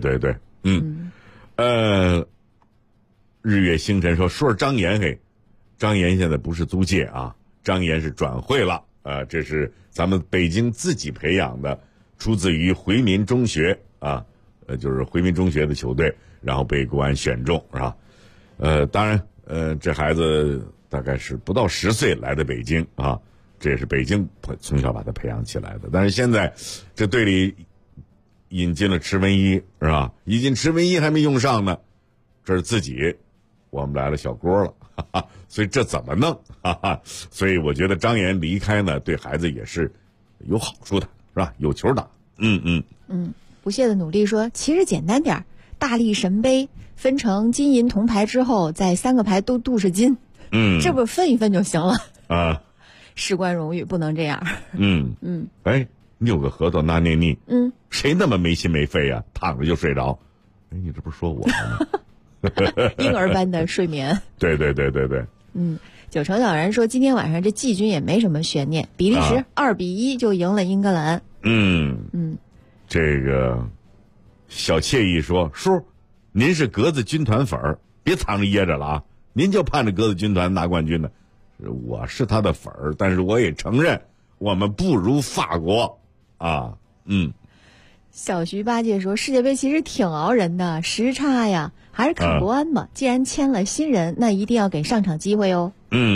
日月星辰说张岩嘿，张岩现在不是租借啊，张岩是转会了这是咱们北京自己培养的，出自于回民中学啊，就是回民中学的球队，然后被国安选中是吧？当然这孩子大概是不到10岁来的北京啊。这也是北京从小把他培养起来的，但是现在这队里引进了池文一是吧？引进池文一还没用上呢，这是自己我们来了小锅了，哈哈，所以这怎么弄？哈哈，所以我觉得张岩离开呢，对孩子也是有好处的，是吧？有球打。 不懈的努力说，其实简单点，大力神杯分成金银铜牌之后，再3个牌都镀上金。这不分一分就行了啊？ 事关荣誉，不能这样。 哎，6个核桃拿捏你，谁那么没心没肺啊？躺着就睡着。哎，你这不是说我吗？ 婴儿般的睡眠。 对。 9成小人说，今天晚上这季军也没什么悬念，比利时2-1就赢了英格兰。 这个小惬意说，叔，您是格子军团粉儿，别藏着掖着了啊！您就盼着格子军团拿冠军呢。我是他的粉儿，但是我也承认我们不如法国啊。 小徐八戒说，世界杯其实挺熬人的，时差呀，还是看国安吧。既然签了新人，那一定要给上场机会哦。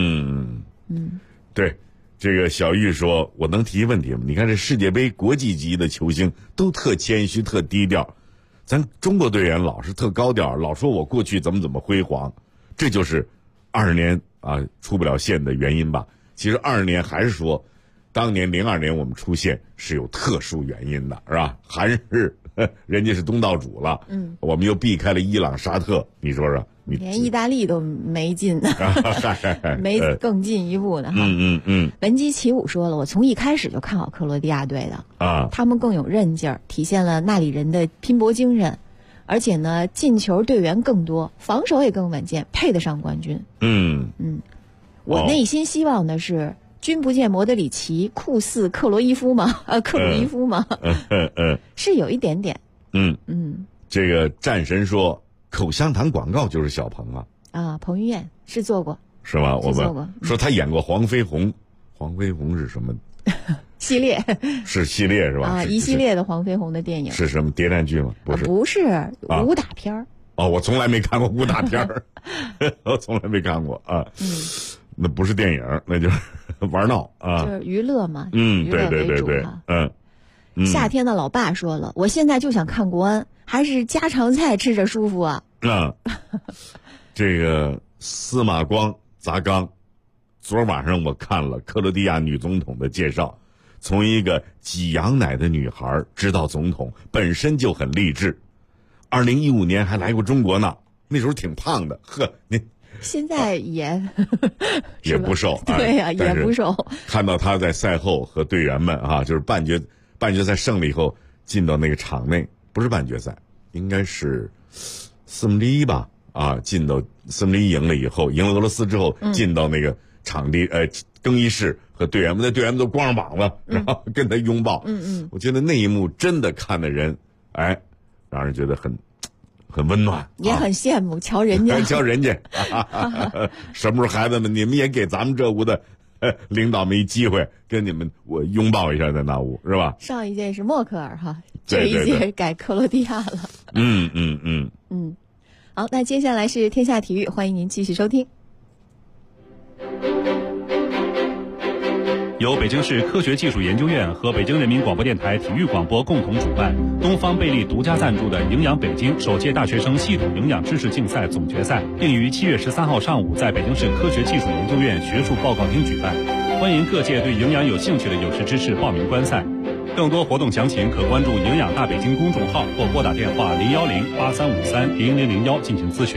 对，这个小玉说，我能提问题吗？你看这世界杯国际级的球星都特谦虚特低调，咱中国队员老是特高调，老说我过去怎么辉煌，这就是20年出不了线的原因吧。其实20年还是说当年02年我们出现是有特殊原因的，是吧？韩日人家是东道主了，我们又避开了伊朗沙特，你说说， 连意大利都没进呢，没更进一步呢。文姬起舞说了，我从一开始就看好克罗地亚队的他们更有韧劲儿，体现了那里人的拼搏精神，而且呢进球队员更多，防守也更稳健，配得上冠军。我内心希望的是君不见莫德里奇酷似克鲁伊夫吗？是有一点点。 这个战神说，口香糖广告就是小鹏彭于晏是做过， 是吗？我们说他演过黄飞鸿，黄飞鸿是什么系列？ 是系列是吧？ 一系列的黄飞鸿的电影。 是什么谍战剧吗？ 不是武打片儿。 我从来没看过武打片儿，我从来没看过那不是电影，那就是玩闹就是娱乐嘛。 对。 夏天的老爸说了，我现在就想看国安，还是家常菜吃着舒服啊。 这个司马光砸缸，昨晚上我看了克罗地亚女总统的介绍，从一个挤羊奶的女孩直到总统，本身就很励志。2015年还来过中国呢，那时候挺胖的，您现在也不瘦， 对呀，也不瘦。 看到他在赛后和队员们就是半决赛胜利以后进到那个场内，不是半决赛，应该是1/4吧进到1/4赢了以后，赢了俄罗斯之后，进到那个场地更衣室和队员们，那队员们都光着膀子，然后跟他拥抱。我觉得那一幕真的看的人让人觉得很温暖， 也很羡慕。瞧人家什么时候孩子们你们也给咱们这屋的领导们一机会，跟你们我拥抱一下在那屋，是吧？ 上一届是默克尔这一届改克罗地亚了。好，那接下来是天下体育，欢迎您继续收听。 由北京市科学技术研究院和北京人民广播电台体育广播共同主办，东方贝利独家赞助的营养北京首届大学生系统营养知识竞赛总决赛，并于7月13号上午在北京市科学技术研究院学术报告厅举办。欢迎各界对营养有兴趣的有识之士报名观赛。更多活动详情可关注营养大北京公众号或拨打电话010-8353-0001进行咨询。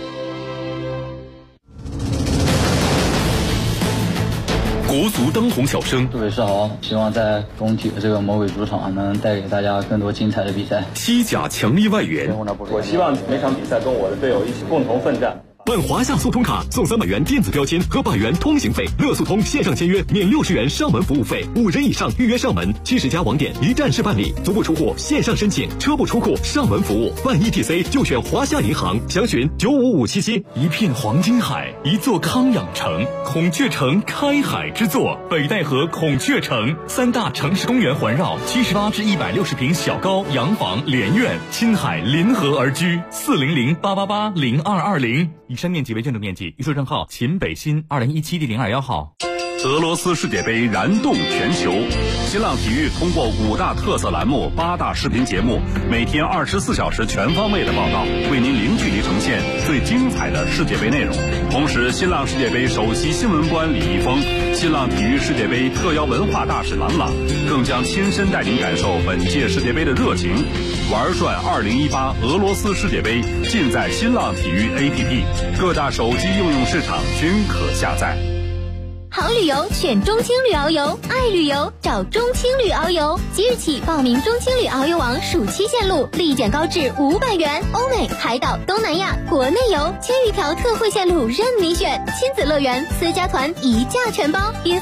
国足当红小生， 各位是好，希望在中体的这个魔鬼主场能带给大家更多精彩的比赛。 西甲强力外援， 我希望每场比赛跟我的队友一起共同奋战。 办华夏速通卡送300元电子标签和100元通行费，乐速通线上签约免60元上门服务费，5人以上预约上门，70家网点一站式办理，足不出户线上申请，车不出库上门服务，办 ETC 就选华夏银行，详询95577。 一片黄金海，一座康养城，孔雀城开海之作，北戴河孔雀城，3大城市公园环绕，78至160平小高洋房连院，亲海临河而居，400-888-0220。以上面积为建筑面积，预售证号秦北新2017第021号。 俄罗斯世界杯燃动全球，新浪体育通过5大特色栏目、8大视频节目，每天24小时全方位的报道，为您零距离呈现最精彩的世界杯内容。同时，新浪世界杯首席新闻官李易峰、新浪体育世界杯特邀文化大使郎朗，更将亲身带您感受本届世界杯的热情。 玩帅2018俄罗斯世界杯尽在新浪体育 APP， 各大手机应用市场均可下载。 好旅游选中青旅遨游，爱旅游找中青旅遨游。即日起报名中青旅遨游网暑期线路，立减高至500元。欧美、海岛、东南亚、国内游，千余条特惠线路任你选。亲子乐园、私家团一价全包。